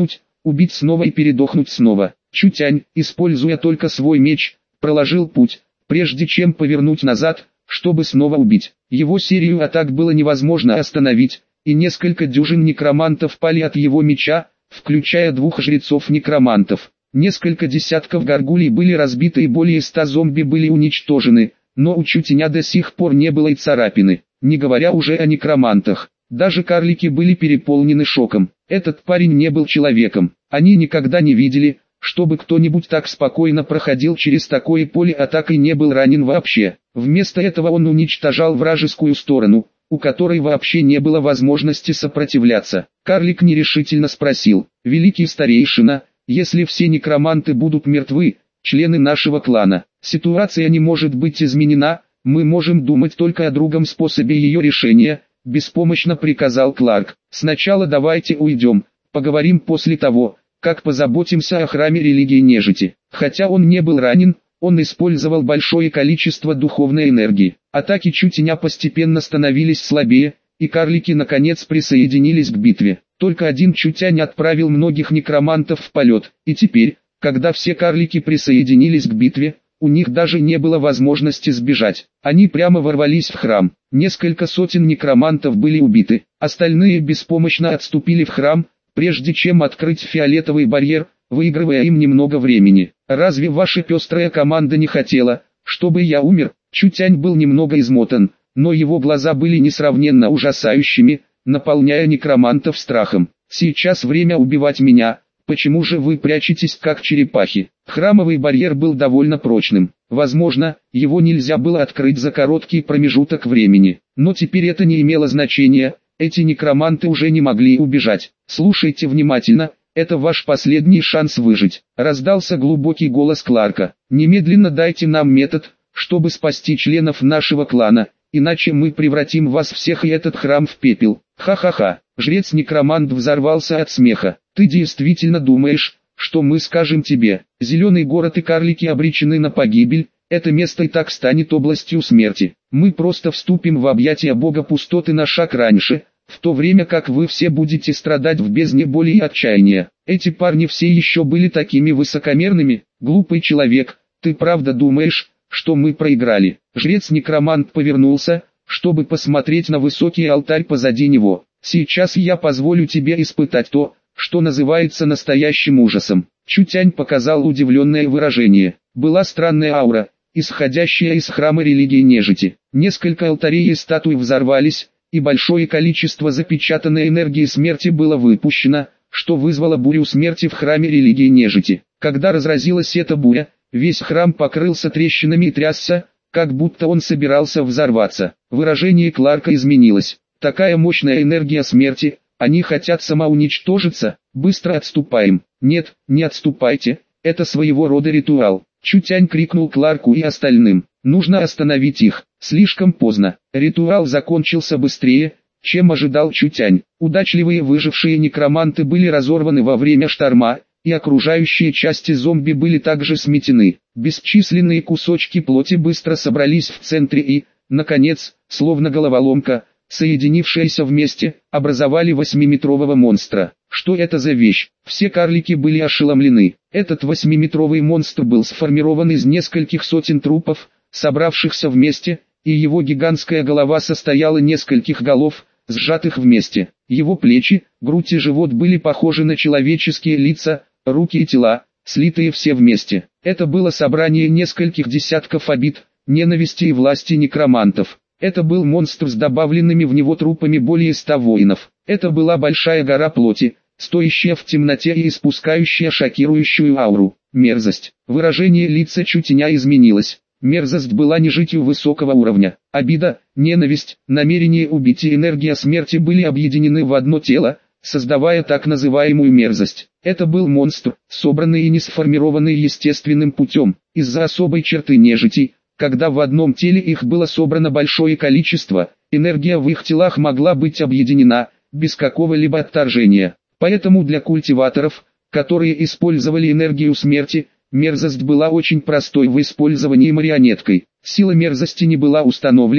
убить снова и передохнуть снова. Чутянь, используя только свой меч, проложил путь, прежде чем повернуть назад, чтобы снова убить. Его серию атак было невозможно остановить, и несколько дюжин некромантов пали от его меча, включая 2 жрецов-некромантов. Несколько десятков горгулей были разбиты и более 100 зомби были уничтожены, но у Чутяня до сих пор не было и царапины, не говоря уже о некромантах. Даже карлики были переполнены шоком. Этот парень не был человеком. Они никогда не видели, чтобы кто-нибудь так спокойно проходил через такое поле атак и не был ранен вообще. Вместо этого он уничтожал вражескую сторону, у которой вообще не было возможности сопротивляться. Карлик нерешительно спросил: «Великий старейшина, если все некроманты будут мертвы, члены нашего клана, ситуация не может быть изменена, мы можем думать только о другом способе ее решения», — беспомощно приказал Кларк. «Сначала давайте уйдем, поговорим после того, как позаботимся о храме религии нежити». Хотя он не был ранен, он использовал большое количество духовной энергии. Атаки Чутяня постепенно становились слабее, и карлики наконец присоединились к битве. Только один Чутянь отправил многих некромантов в полет, и теперь, когда все карлики присоединились к битве, у них даже не было возможности сбежать. Они прямо ворвались в храм. Несколько сотен некромантов были убиты. Остальные беспомощно отступили в храм, прежде чем открыть фиолетовый барьер, выигрывая им немного времени. «Разве ваша пестрая команда не хотела, чтобы я умер?» Чутянь был немного измотан, но его глаза были несравненно ужасающими, наполняя некромантов страхом. «Сейчас время убивать меня. Почему же вы прячетесь как черепахи?» Храмовый барьер был довольно прочным. Возможно, его нельзя было открыть за короткий промежуток времени. Но теперь это не имело значения, эти некроманты уже не могли убежать. «Слушайте внимательно, это ваш последний шанс выжить», — раздался глубокий голос Кларка. «Немедленно дайте нам метод, чтобы спасти членов нашего клана, иначе мы превратим вас всех и этот храм в пепел». «Ха-ха-ха», — жрец-некромант взорвался от смеха. «Ты действительно думаешь, что мы скажем тебе? Зеленый город и карлики обречены на погибель, это место и так станет областью смерти. Мы просто вступим в объятия бога пустоты на шаг раньше, в то время как вы все будете страдать в бездне боли и отчаяния». Эти парни все еще были такими высокомерными. «Глупый человек, ты правда думаешь, что мы проиграли?» Жрец-некромант повернулся, чтобы посмотреть на высокий алтарь позади него. «Сейчас я позволю тебе испытать то, что называется настоящим ужасом». Чутянь показал удивленное выражение. Была странная аура, исходящая из храма религии нежити. Несколько алтарей и статуй взорвались, и большое количество запечатанной энергии смерти было выпущено, что вызвало бурю смерти в храме религии нежити. Когда разразилась эта буря, весь храм покрылся трещинами и трясся, как будто он собирался взорваться. Выражение Кларка изменилось. «Такая мощная энергия смерти, они хотят самоуничтожиться, быстро отступаем». «Нет, не отступайте, это своего рода ритуал». Чутянь крикнул Кларку и остальным. «Нужно остановить их, слишком поздно». Ритуал закончился быстрее, чем ожидал Чутянь. Удачливые выжившие некроманты были разорваны во время шторма, и окружающие части зомби были также сметены. Бесчисленные кусочки плоти быстро собрались в центре и, наконец, словно головоломка, соединившиеся вместе, образовали 8-метрового монстра. Что это за вещь? Все карлики были ошеломлены. Этот 8-метровый монстр был сформирован из нескольких сотен трупов, собравшихся вместе, и его гигантская голова состояла из нескольких голов, сжатых вместе. Его плечи, грудь и живот были похожи на человеческие лица, руки и тела, слитые все вместе. Это было собрание нескольких десятков обид, ненависти и власти некромантов. Это был монстр с добавленными в него трупами более 100 воинов. Это была большая гора плоти, стоящая в темноте и испускающая шокирующую ауру. Мерзость. Выражение лица Чутяня изменилось. Мерзость была нежитью высокого уровня. Обида, ненависть, намерение убить и энергия смерти были объединены в одно тело, создавая так называемую мерзость. Это был монстр, собранный и не сформированный естественным путем, из-за особой черты нежити. Когда в одном теле их было собрано большое количество, энергия в их телах могла быть объединена, без какого-либо отторжения. Поэтому для культиваторов, которые использовали энергию смерти, мерзость была очень простой в использовании марионеткой. Сила мерзости не была установлена,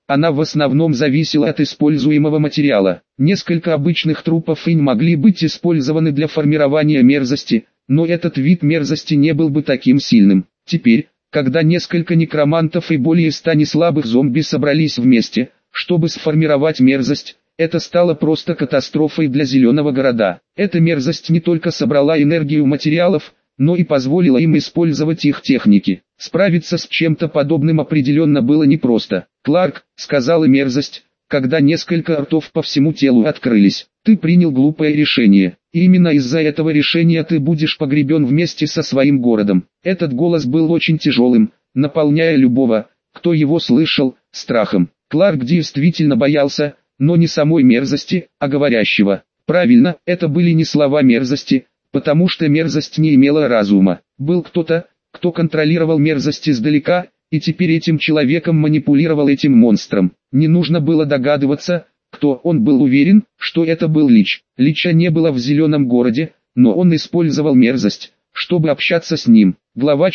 она в основном зависела от используемого материала. Несколько обычных трупов инь могли быть использованы для формирования мерзости, но этот вид мерзости не был бы таким сильным. Теперь, когда несколько некромантов и более 100 неслабых зомби собрались вместе, чтобы сформировать мерзость, это стало просто катастрофой для Зеленого города. Эта мерзость не только собрала энергию материалов, но и позволила им использовать их техники. Справиться с чем-то подобным определенно было непросто. «Кларк», — сказала мерзость, когда несколько ртов по всему телу открылись, — «ты принял глупое решение, и именно из-за этого решения ты будешь погребен вместе со своим городом». Этот голос был очень тяжелым, наполняя любого, кто его слышал, страхом. Кларк действительно боялся, но не самой мерзости, а говорящего. Правильно, это были не слова мерзости, потому что мерзость не имела разума. Был кто-то, кто контролировал мерзость издалека, и теперь этим человеком манипулировал этим монстром. Не нужно было догадываться, кто. Он был уверен, что это был Лич. Лича не было в Зеленом городе, но он использовал мерзость, чтобы общаться с ним. Глава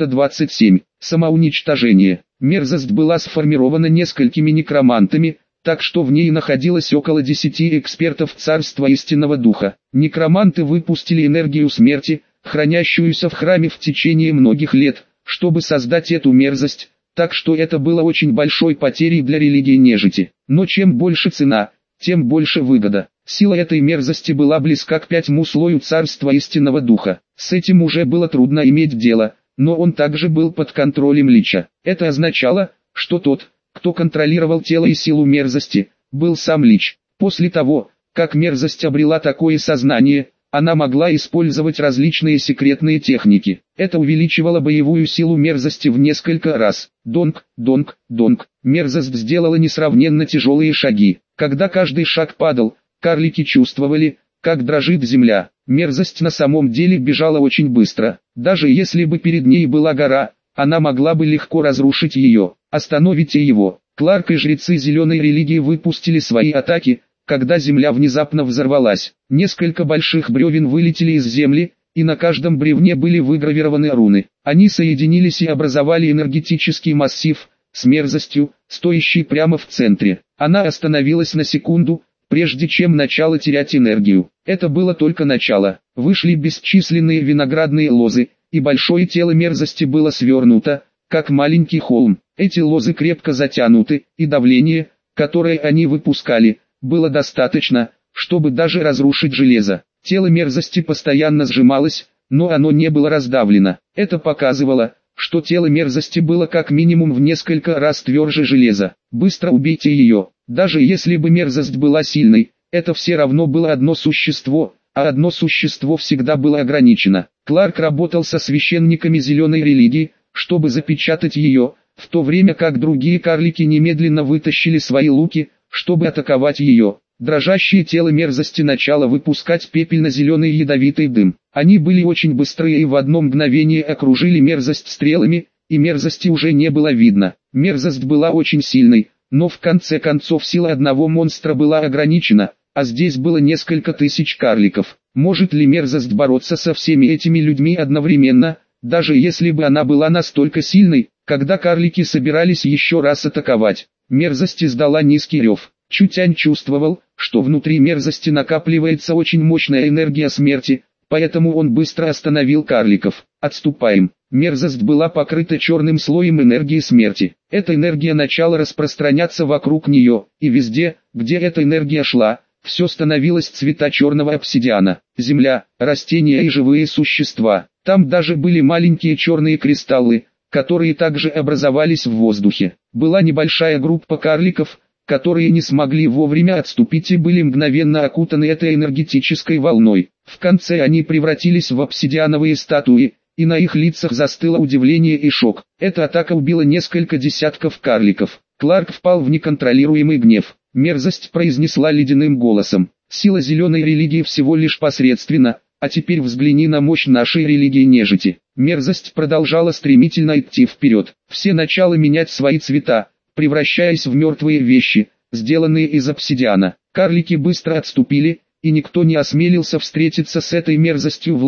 427. Самоуничтожение. Мерзость была сформирована несколькими некромантами, так что в ней находилось около 10 экспертов Царства Истинного Духа. Некроманты выпустили энергию смерти, хранящуюся в храме в течение многих лет, чтобы создать эту мерзость, так что это было очень большой потерей для религии нежити. Но чем больше цена, тем больше выгода. Сила этой мерзости была близка к 5-му слою Царства Истинного Духа. С этим уже было трудно иметь дело, но он также был под контролем Лича. Это означало, что тот, кто контролировал тело и силу мерзости, был сам Лич. После того, как мерзость обрела такое сознание, она могла использовать различные секретные техники. Это увеличивало боевую силу мерзости в несколько раз. Донг, донг, донг. Мерзость сделала несравненно тяжелые шаги. Когда каждый шаг падал, карлики чувствовали, как дрожит земля. Мерзость на самом деле бежала очень быстро. Даже если бы перед ней была гора, она могла бы легко разрушить ее. Остановите его. Кларк и жрецы Зеленой религии выпустили свои атаки, когда земля внезапно взорвалась. Несколько больших бревен вылетели из земли, и на каждом бревне были выгравированы руны. Они соединились и образовали энергетический массив, с мерзостью, стоящий прямо в центре. Она остановилась на секунду, прежде чем начала терять энергию. Это было только начало. Вышли бесчисленные виноградные лозы, и большое тело мерзости было свернуто, как маленький холм. Эти лозы крепко затянуты, и давление, которое они выпускали, было достаточно, чтобы даже разрушить железо. Тело мерзости постоянно сжималось, но оно не было раздавлено. Это показывало, что тело мерзости было как минимум в несколько раз тверже железа. Быстро убейте ее. Даже если бы мерзость была сильной, это все равно было одно существо, а одно существо всегда было ограничено. Кларк работал со священниками Зеленой религии, чтобы запечатать ее, в то время как другие карлики немедленно вытащили свои луки, чтобы атаковать ее. Дрожащее тело мерзости начало выпускать пепельно-зеленый ядовитый дым. Они были очень быстрые и в одно мгновение окружили мерзость стрелами, и мерзости уже не было видно. Мерзость была очень сильной, но в конце концов сила одного монстра была ограничена, а здесь было несколько тысяч карликов. Может ли мерзость бороться со всеми этими людьми одновременно, даже если бы она была настолько сильной? Когда карлики собирались еще раз атаковать, мерзость издала низкий рев. Чутянь чувствовал, что внутри мерзости накапливается очень мощная энергия смерти, поэтому он быстро остановил карликов. «Отступаем». Мерзость была покрыта черным слоем энергии смерти. Эта энергия начала распространяться вокруг нее, и везде, где эта энергия шла, все становилось цвета черного обсидиана. Земля, растения и живые существа. Там даже были маленькие черные кристаллы, которые также образовались в воздухе. Была небольшая группа карликов, которые не смогли вовремя отступить и были мгновенно окутаны этой энергетической волной. В конце они превратились в обсидиановые статуи, и на их лицах застыло удивление и шок. Эта атака убила несколько десятков карликов. Кларк впал в неконтролируемый гнев. Мерзость произнесла ледяным голосом: «Сила Зеленой религии всего лишь посредственна, а теперь взгляни на мощь нашей религии нежити». Мерзость продолжала стремительно идти вперед. Все начало менять свои цвета, превращаясь в мертвые вещи, сделанные из обсидиана. Карлики быстро отступили, и никто не осмелился встретиться с этой мерзостью в лоб,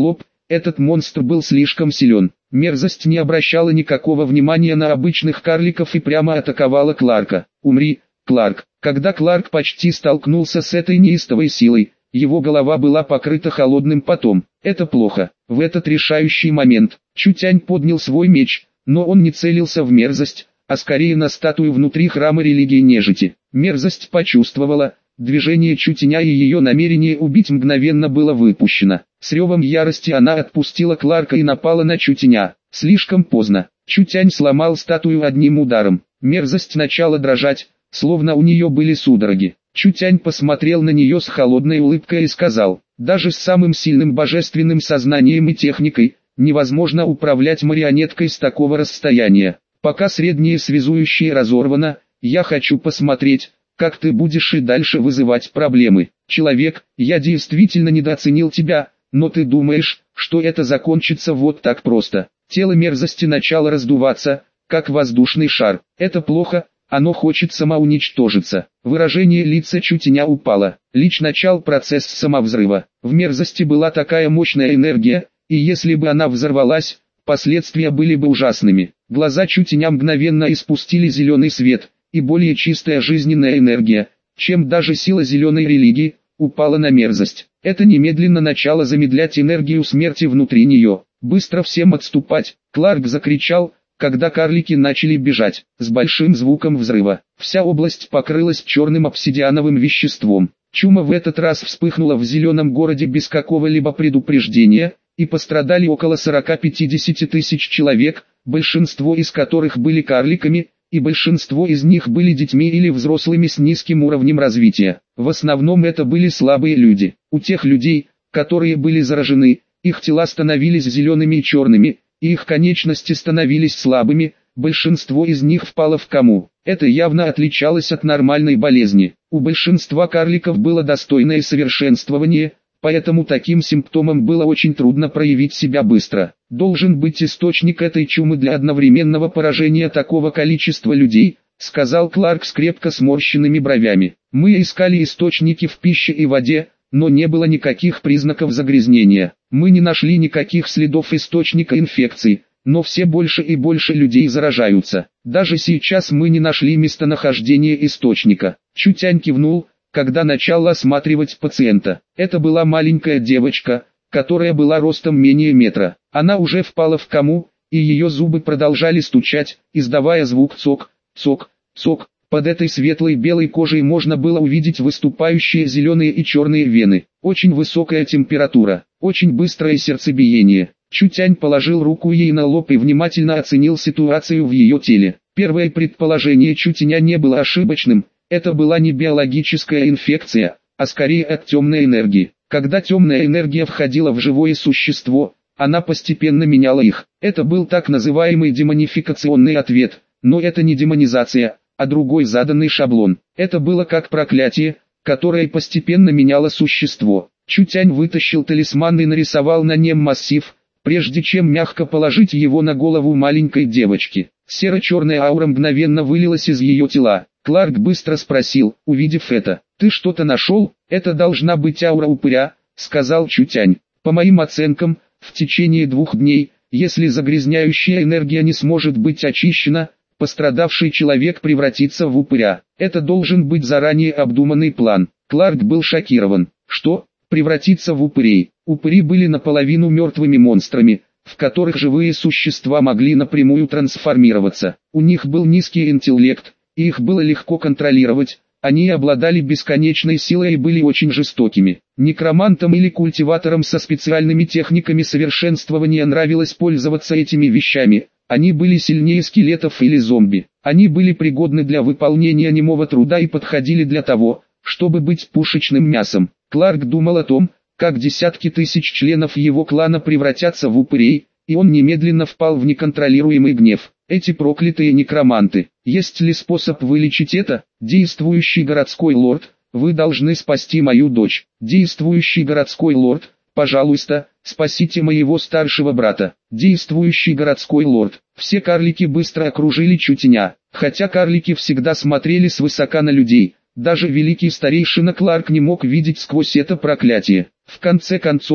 Этот монстр был слишком силен. Мерзость не обращала никакого внимания на обычных карликов и прямо атаковала Кларка. «Умри, Кларк!» Когда Кларк почти столкнулся с этой неистовой силой, его голова была покрыта холодным потом. Это плохо. В этот решающий момент Чутянь поднял свой меч, но он не целился в мерзость, а скорее на статую внутри храма религии нежити. Мерзость почувствовала движение Чутяня, и ее намерение убить мгновенно было выпущено. С ревом ярости она отпустила Кларка и напала на Чутяня. Слишком поздно. Чутянь сломал статую одним ударом. Мерзость начала дрожать, словно у нее были судороги. Чутянь посмотрел на нее с холодной улыбкой и сказал: «Даже с самым сильным божественным сознанием и техникой невозможно управлять марионеткой с такого расстояния. Пока среднее связующее разорвано, я хочу посмотреть, как ты будешь и дальше вызывать проблемы. Человек, я действительно недооценил тебя, но ты думаешь, что это закончится вот так просто?» Тело мерзости начало раздуваться, как воздушный шар. Это плохо, оно хочет самоуничтожиться. Выражение лица Чутяня упало. Лич начал процесс самовзрыва. В мерзости была такая мощная энергия, и если бы она взорвалась, последствия были бы ужасными. Глаза Чутяня мгновенно испустили зеленый свет, и более чистая жизненная энергия, чем даже сила зеленой религии, упала на мерзость. Это немедленно начало замедлять энергию смерти внутри нее. «Быстро всем отступать!» Кларк закричал, когда карлики начали бежать. С большим звуком взрыва вся область покрылась черным обсидиановым веществом. Чума в этот раз вспыхнула в зеленом городе без какого-либо предупреждения, и пострадали около 40-50 тысяч человек, большинство из которых были карликами, и большинство из них были детьми или взрослыми с низким уровнем развития. В основном это были слабые люди. У тех людей, которые были заражены, их тела становились зелеными и черными, и их конечности становились слабыми, большинство из них впало в кому. Это явно отличалось от нормальной болезни. У большинства карликов было достойное совершенствование, поэтому таким симптомам было очень трудно проявить себя быстро. «Должен быть источник этой чумы для одновременного поражения такого количества людей», сказал Кларк с крепко сморщенными бровями. «Мы искали источники в пище и воде, но не было никаких признаков загрязнения. Мы не нашли никаких следов источника инфекции, но все больше и больше людей заражаются. Даже сейчас мы не нашли местонахождение источника». Чутянь кивнул, когда начал осматривать пациента. Это была маленькая девочка, которая была ростом менее метра. Она уже впала в кому, и ее зубы продолжали стучать, издавая звук цок, цок, цок. Под этой светлой белой кожей можно было увидеть выступающие зеленые и черные вены. Очень высокая температура, очень быстрое сердцебиение. Чутянь положил руку ей на лоб и внимательно оценил ситуацию в ее теле. Первое предположение Чутяня не было ошибочным. Это была не биологическая инфекция, а скорее от темной энергии. Когда темная энергия входила в живое существо, она постепенно меняла их. Это был так называемый демонификационный ответ, но это не демонизация, а другой заданный шаблон. Это было как проклятие, которое постепенно меняло существо. Чутянь вытащил талисман и нарисовал на нем массив, прежде чем мягко положить его на голову маленькой девочки. Серо-черная аура мгновенно вылилась из ее тела. Кларк быстро спросил, увидев это: «Ты что-то нашел?» «Это должна быть аура упыря», — сказал Чутянь. «По моим оценкам, в течение 2 дней, если загрязняющая энергия не сможет быть очищена, пострадавший человек превратится в упыря. Это должен быть заранее обдуманный план». Кларк был шокирован. «Что? Превратиться в упырей?» Упыри были наполовину мертвыми монстрами, в которых живые существа могли напрямую трансформироваться. У них был низкий интеллект, и их было легко контролировать. Они обладали бесконечной силой и были очень жестокими. Некромантам или культиваторам со специальными техниками совершенствования нравилось пользоваться этими вещами. Они были сильнее скелетов или зомби. Они были пригодны для выполнения немого труда и подходили для того, чтобы быть пушечным мясом. Кларк думал о том, как десятки тысяч членов его клана превратятся в упырей, и он немедленно впал в неконтролируемый гнев. Эти проклятые некроманты. Есть ли способ вылечить это? Действующий городской лорд, вы должны спасти мою дочь. Действующий городской лорд, пожалуйста, спасите моего старшего брата. Действующий городской лорд. Все карлики быстро окружили Чутяня. Хотя карлики всегда смотрели свысока на людей, даже великий старейшина Кларк не мог видеть сквозь это проклятие. В конце концов,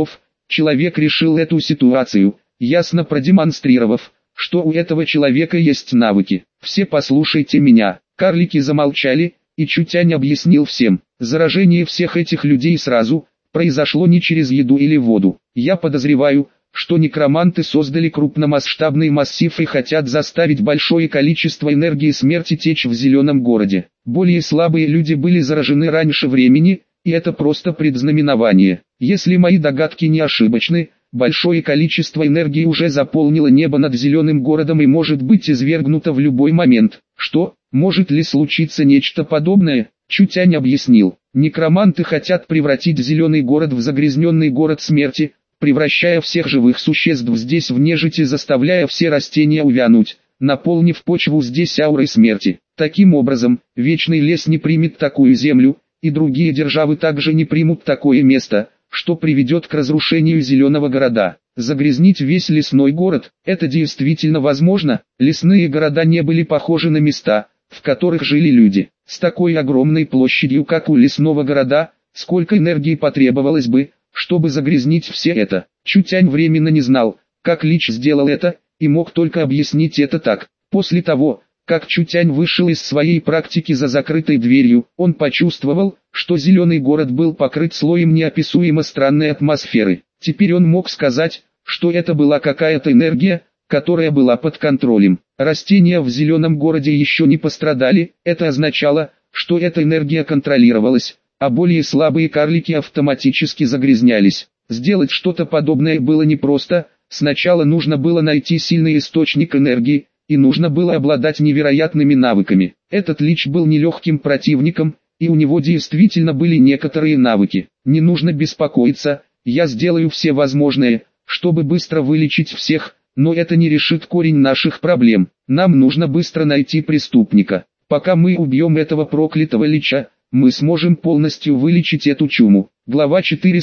Человек решил эту ситуацию, ясно продемонстрировав, что у этого человека есть навыки. Все послушайте меня. Карлики замолчали, и Чутянь объяснил всем. Заражение всех этих людей сразу произошло не через еду или воду. Я подозреваю, что некроманты создали крупномасштабный массив и хотят заставить большое количество энергии смерти течь в зеленом городе. Более слабые люди были заражены раньше времени, и это просто предзнаменование. Если мои догадки не ошибочны, большое количество энергии уже заполнило небо над зеленым городом и может быть извергнуто в любой момент. Что, может ли случиться нечто подобное? Чутянь объяснил. Некроманты хотят превратить зеленый город в загрязненный город смерти, превращая всех живых существ здесь в нежить и заставляя все растения увянуть, наполнив почву здесь аурой смерти. Таким образом, вечный лес не примет такую землю, и другие державы также не примут такое место, что приведет к разрушению зеленого города. Загрязнить весь лесной город – это действительно возможно. Лесные города не были похожи на места, в которых жили люди. С такой огромной площадью, как у лесного города, сколько энергии потребовалось бы, чтобы загрязнить все это. Чутянь временно не знал, как Лич сделал это, и мог только объяснить это так. После того, как Чутянь вышел из своей практики за закрытой дверью, он почувствовал, что зеленый город был покрыт слоем неописуемо странной атмосферы. Теперь он мог сказать, что это была какая-то энергия, которая была под контролем. Растения в зеленом городе еще не пострадали, это означало, что эта энергия контролировалась, а более слабые карлики автоматически загрязнялись. Сделать что-то подобное было непросто, сначала нужно было найти сильный источник энергии, и нужно было обладать невероятными навыками. Этот Лич был нелегким противником, и у него действительно были некоторые навыки. Не нужно беспокоиться, я сделаю все возможное, чтобы быстро вылечить всех, но это не решит корень наших проблем. Нам нужно быстро найти преступника. Пока мы убьем этого проклятого Лича, мы сможем полностью вылечить эту чуму. Глава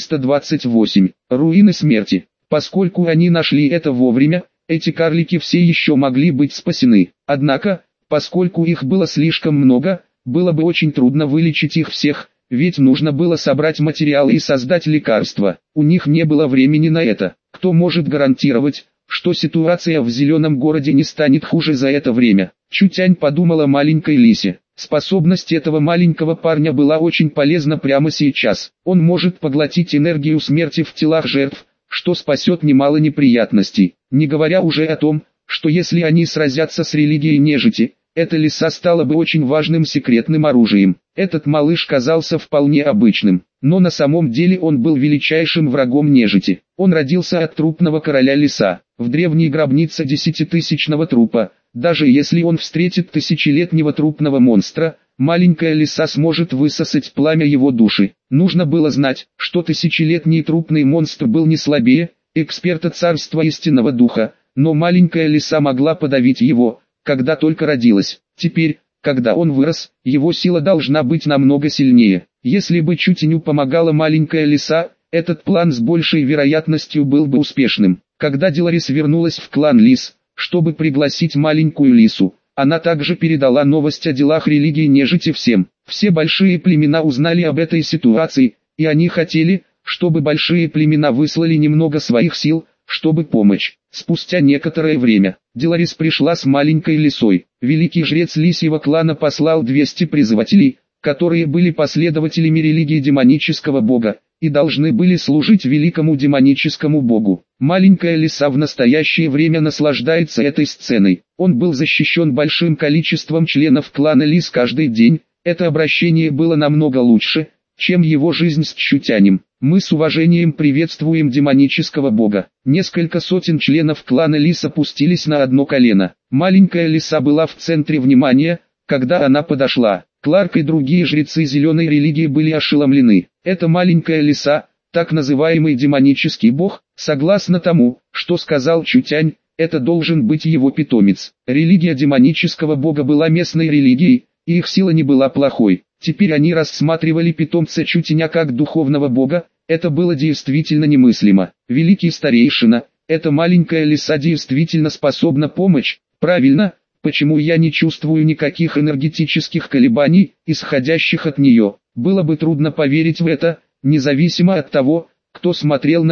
428. Руины смерти. Поскольку они нашли это вовремя, эти карлики все еще могли быть спасены. Однако, поскольку их было слишком много, было бы очень трудно вылечить их всех, ведь нужно было собрать материалы и создать лекарства. У них не было времени на это. Кто может гарантировать, что ситуация в зеленом городе не станет хуже за это время? Чутянь подумал о маленькой лисе. Способность этого маленького парня была очень полезна прямо сейчас. Он может поглотить энергию смерти в телах жертв, что спасет немало неприятностей. Не говоря уже о том, что если они сразятся с религией нежити, эта лиса стала бы очень важным секретным оружием. Этот малыш казался вполне обычным, но на самом деле он был величайшим врагом нежити. Он родился от трупного короля лиса, в древней гробнице 10-тысячного трупа. Даже если он встретит тысячелетнего трупного монстра, маленькая лиса сможет высосать пламя его души. Нужно было знать, что тысячелетний трупный монстр был не слабее эксперта царства истинного духа, но маленькая лиса могла подавить его, когда только родилась. Теперь, когда он вырос, его сила должна быть намного сильнее. Если бы Чутяню помогала маленькая лиса, этот план с большей вероятностью был бы успешным. Когда Деларис вернулась в клан Лис, чтобы пригласить маленькую лису, она также передала новость о делах религии нежити всем. Все большие племена узнали об этой ситуации, и они хотели, чтобы большие племена выслали немного своих сил, чтобы помочь. Спустя некоторое время, Деларис пришла с маленькой лисой. Великий жрец лисьего клана послал 200 призывателей, которые были последователями религии демонического бога, и должны были служить великому демоническому богу. Маленькая лиса в настоящее время наслаждается этой сценой. Он был защищен большим количеством членов клана Лис каждый день. Это обращение было намного лучше, чем его жизнь с Чутянем. Мы с уважением приветствуем демонического бога. Несколько сотен членов клана Лис опустились на одно колено. Маленькая лиса была в центре внимания, когда она подошла. Кларк и другие жрецы зеленой религии были ошеломлены. Эта маленькая лиса, так называемый демонический бог, согласно тому, что сказал Чутянь, это должен быть его питомец. Религия демонического бога была местной религией, и их сила не была плохой. Теперь они рассматривали питомца Чутяня как духовного бога, это было действительно немыслимо. Великий старейшина, эта маленькая лиса действительно способна помочь, правильно? Почему я не чувствую никаких энергетических колебаний, исходящих от нее? Было бы трудно поверить в это, независимо от того, кто смотрел на это.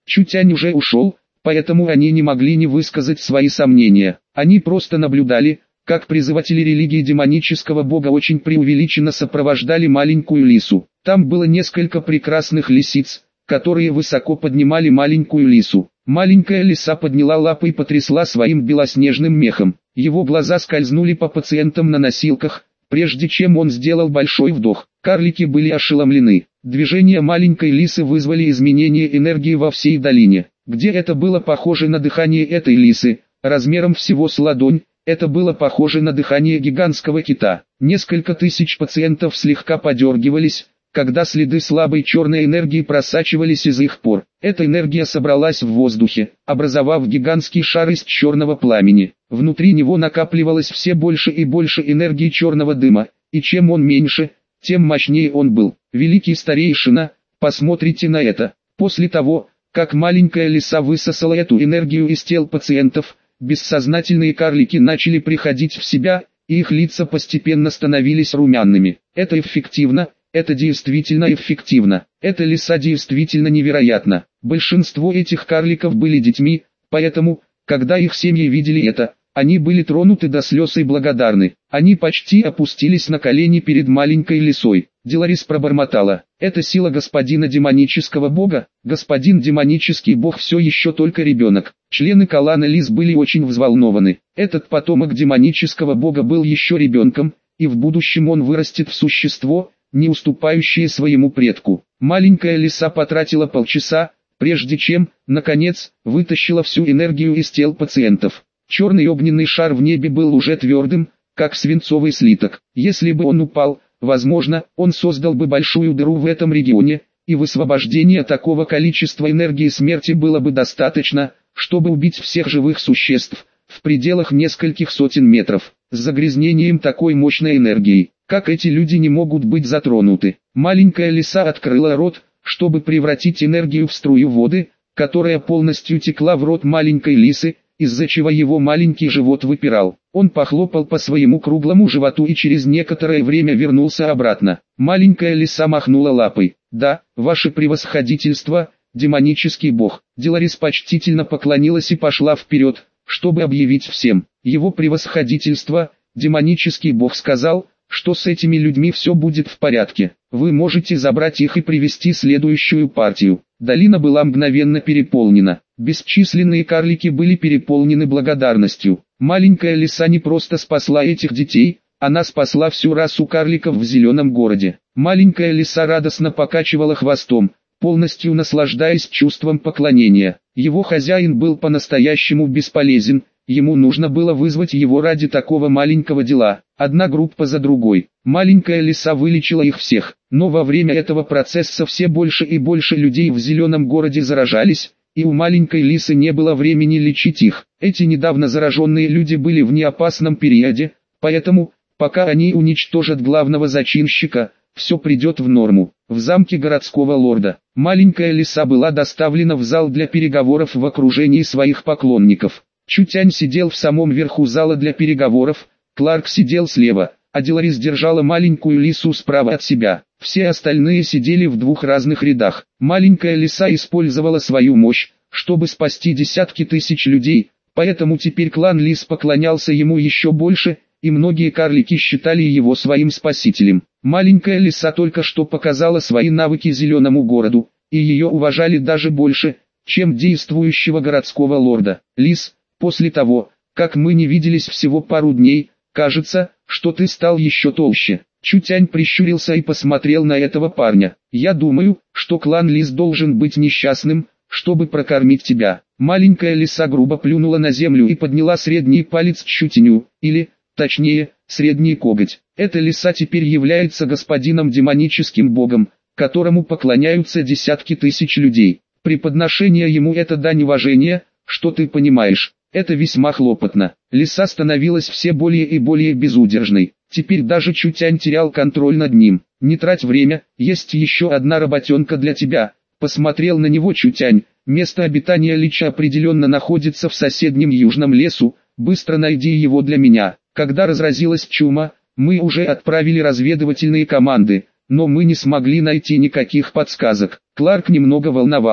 Чутянь уже ушел, поэтому они не могли не высказать свои сомнения. Они просто наблюдали, как призыватели религии демонического бога очень преувеличенно сопровождали маленькую лису. Там было несколько прекрасных лисиц, которые высоко поднимали маленькую лису. Маленькая лиса подняла лапы и потрясла своим белоснежным мехом. Его глаза скользнули по пациентам на носилках, прежде чем он сделал большой вдох. Карлики были ошеломлены. Движения маленькой лисы вызвали изменение энергии во всей долине. Где это было похоже на дыхание этой лисы, размером всего с ладонь, это было похоже на дыхание гигантского кита. Несколько тысяч пациентов слегка подергивались, когда следы слабой черной энергии просачивались из их пор. Эта энергия собралась в воздухе, образовав гигантский шар из черного пламени. Внутри него накапливалось все больше и больше энергии черного дыма, и чем он меньше, тем мощнее он был. Великий старейшина, посмотрите на это. После того, как маленькая лиса высосала эту энергию из тел пациентов, бессознательные карлики начали приходить в себя, и их лица постепенно становились румяными. Это эффективно, это действительно эффективно. Эта лиса действительно невероятна. Большинство этих карликов были детьми, поэтому, когда их семьи видели это, они были тронуты до слез и благодарны. Они почти опустились на колени перед маленькой лисой. Деларис пробормотала: «Это сила господина демонического бога, господин демонический бог все еще только ребенок». Члены клана Лис были очень взволнованы. Этот потомок демонического бога был еще ребенком, и в будущем он вырастет в существо, не уступающее своему предку. Маленькая лиса потратила полчаса, прежде чем, наконец, вытащила всю энергию из тел пациентов. Черный огненный шар в небе был уже твердым, как свинцовый слиток. Если бы он упал, возможно, он создал бы большую дыру в этом регионе, и высвобождения такого количества энергии смерти было бы достаточно, чтобы убить всех живых существ, в пределах нескольких сотен метров. С загрязнением такой мощной энергии, как эти люди не могут быть затронуты. Маленькая лиса открыла рот, чтобы превратить энергию в струю воды, которая полностью текла в рот маленькой лисы, из-за чего его маленький живот выпирал. Он похлопал по своему круглому животу и через некоторое время вернулся обратно. Маленькая лиса махнула лапой. «Да, ваше превосходительство, демонический бог». Деларис почтительно поклонилась и пошла вперед, чтобы объявить всем. Его превосходительство, демонический бог, сказал, что с этими людьми все будет в порядке. Вы можете забрать их и привести следующую партию. Долина была мгновенно переполнена. Бесчисленные карлики были переполнены благодарностью. Маленькая лиса не просто спасла этих детей, она спасла всю расу карликов в зеленом городе. Маленькая лиса радостно покачивала хвостом, полностью наслаждаясь чувством поклонения. Его хозяин был по-настоящему бесполезен, ему нужно было вызвать его ради такого маленького дела. Одна группа за другой. Маленькая лиса вылечила их всех, но во время этого процесса все больше и больше людей в зеленом городе заражались, и у маленькой лисы не было времени лечить их. Эти недавно зараженные люди были в неопасном периоде, поэтому, пока они уничтожат главного зачинщика, все придет в норму. В замке городского лорда маленькая лиса была доставлена в зал для переговоров в окружении своих поклонников. Чутянь сидел в самом верху зала для переговоров, Кларк сидел слева, а Деларис держала маленькую лису справа от себя. Все остальные сидели в двух разных рядах. Маленькая лиса использовала свою мощь, чтобы спасти десятки тысяч людей, поэтому теперь клан Лис поклонялся ему еще больше, и многие карлики считали его своим спасителем. Маленькая лиса только что показала свои навыки зеленому городу, и ее уважали даже больше, чем действующего городского лорда. Лис, после того, как мы не виделись всего пару дней, кажется, что ты стал еще толще. Чутянь прищурился и посмотрел на этого парня. Я думаю, что клан Лис должен быть несчастным, чтобы прокормить тебя. Маленькая лиса грубо плюнула на землю и подняла средний палец к Чутяню, или, точнее, средний коготь. Эта лиса теперь является господином демоническим богом, которому поклоняются десятки тысяч людей. Преподношение ему — это дань уважения, что ты понимаешь. Это весьма хлопотно. Лиса становилась все более и более безудержной. Теперь даже Чутянь терял контроль над ним. Не трать время, есть еще одна работенка для тебя. Посмотрел на него Чутянь. Место обитания Лича определенно находится в соседнем южном лесу. Быстро найди его для меня. Когда разразилась чума, мы уже отправили разведывательные команды, но мы не смогли найти никаких подсказок. Кларк немного волновался.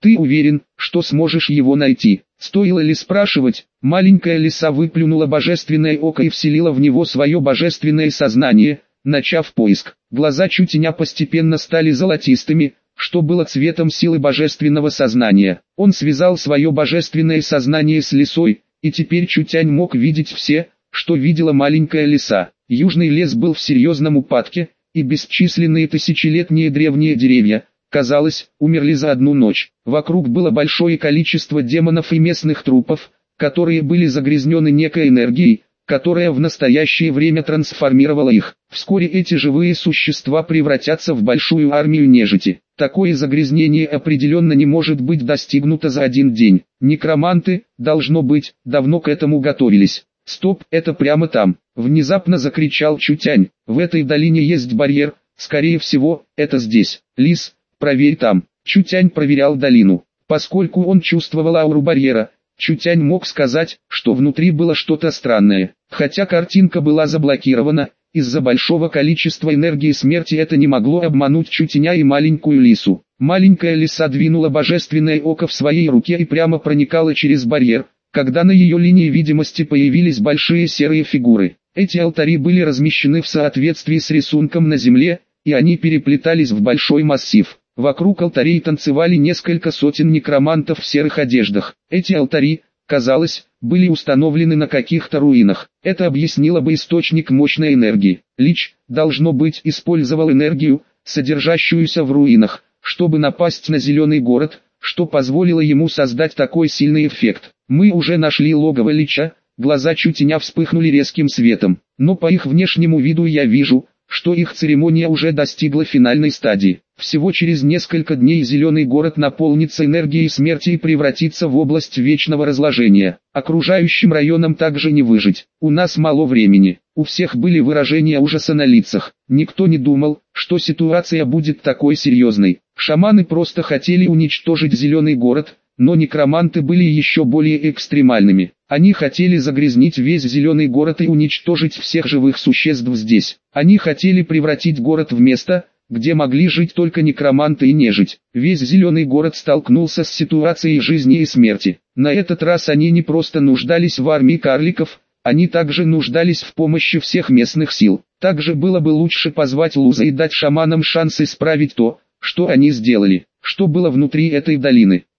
Ты уверен, что сможешь его найти? Стоило ли спрашивать, маленькая лиса выплюнула божественное око и вселила в него свое божественное сознание, начав поиск. Глаза Чутяня постепенно стали золотистыми, что было цветом силы божественного сознания. Он связал свое божественное сознание с лисой, и теперь Чутянь мог видеть все, что видела маленькая лиса. Южный лес был в серьезном упадке, и бесчисленные тысячелетние древние деревья, казалось, умерли за одну ночь. Вокруг было большое количество демонов и местных трупов, которые были загрязнены некой энергией, которая в настоящее время трансформировала их. Вскоре эти живые существа превратятся в большую армию нежити. Такое загрязнение определенно не может быть достигнуто за один день. Некроманты, должно быть, давно к этому готовились. «Стоп, это прямо там!» — внезапно закричал Чутянь. «В этой долине есть барьер, скорее всего, это здесь. Лис, проверь там». Чутянь проверял долину. Поскольку он чувствовал ауру барьера, Чутянь мог сказать, что внутри было что-то странное. Хотя картинка была заблокирована, из-за большого количества энергии смерти это не могло обмануть Чутяня и маленькую лису. Маленькая лиса двинула божественное око в своей руке и прямо проникала через барьер, когда на ее линии видимости появились большие серые фигуры. Эти алтари были размещены в соответствии с рисунком на земле, и они переплетались в большой массив. Вокруг алтарей танцевали несколько сотен некромантов в серых одеждах. Эти алтари, казалось, были установлены на каких-то руинах. Это объяснило бы источник мощной энергии. Лич, должно быть, использовал энергию, содержащуюся в руинах, чтобы напасть на зеленый город, что позволило ему создать такой сильный эффект. Мы уже нашли логово Лича, глаза Чутяня вспыхнули резким светом. Но по их внешнему виду я вижу, что их церемония уже достигла финальной стадии. Всего через несколько дней зеленый город наполнится энергией смерти и превратится в область вечного разложения. Окружающим районам также не выжить. У нас мало времени. У всех были выражения ужаса на лицах. Никто не думал, что ситуация будет такой серьезной. Шаманы просто хотели уничтожить зеленый город, но некроманты были еще более экстремальными. Они хотели загрязнить весь зеленый город и уничтожить всех живых существ здесь. Они хотели превратить город в место, где могли жить только некроманты и нежить. Весь зеленый город столкнулся с ситуацией жизни и смерти. На этот раз они не просто нуждались в армии карликов, они также нуждались в помощи всех местных сил. Также было бы лучше позвать Луза и дать шаманам шанс исправить то, что они сделали. Что было внутри этой долины?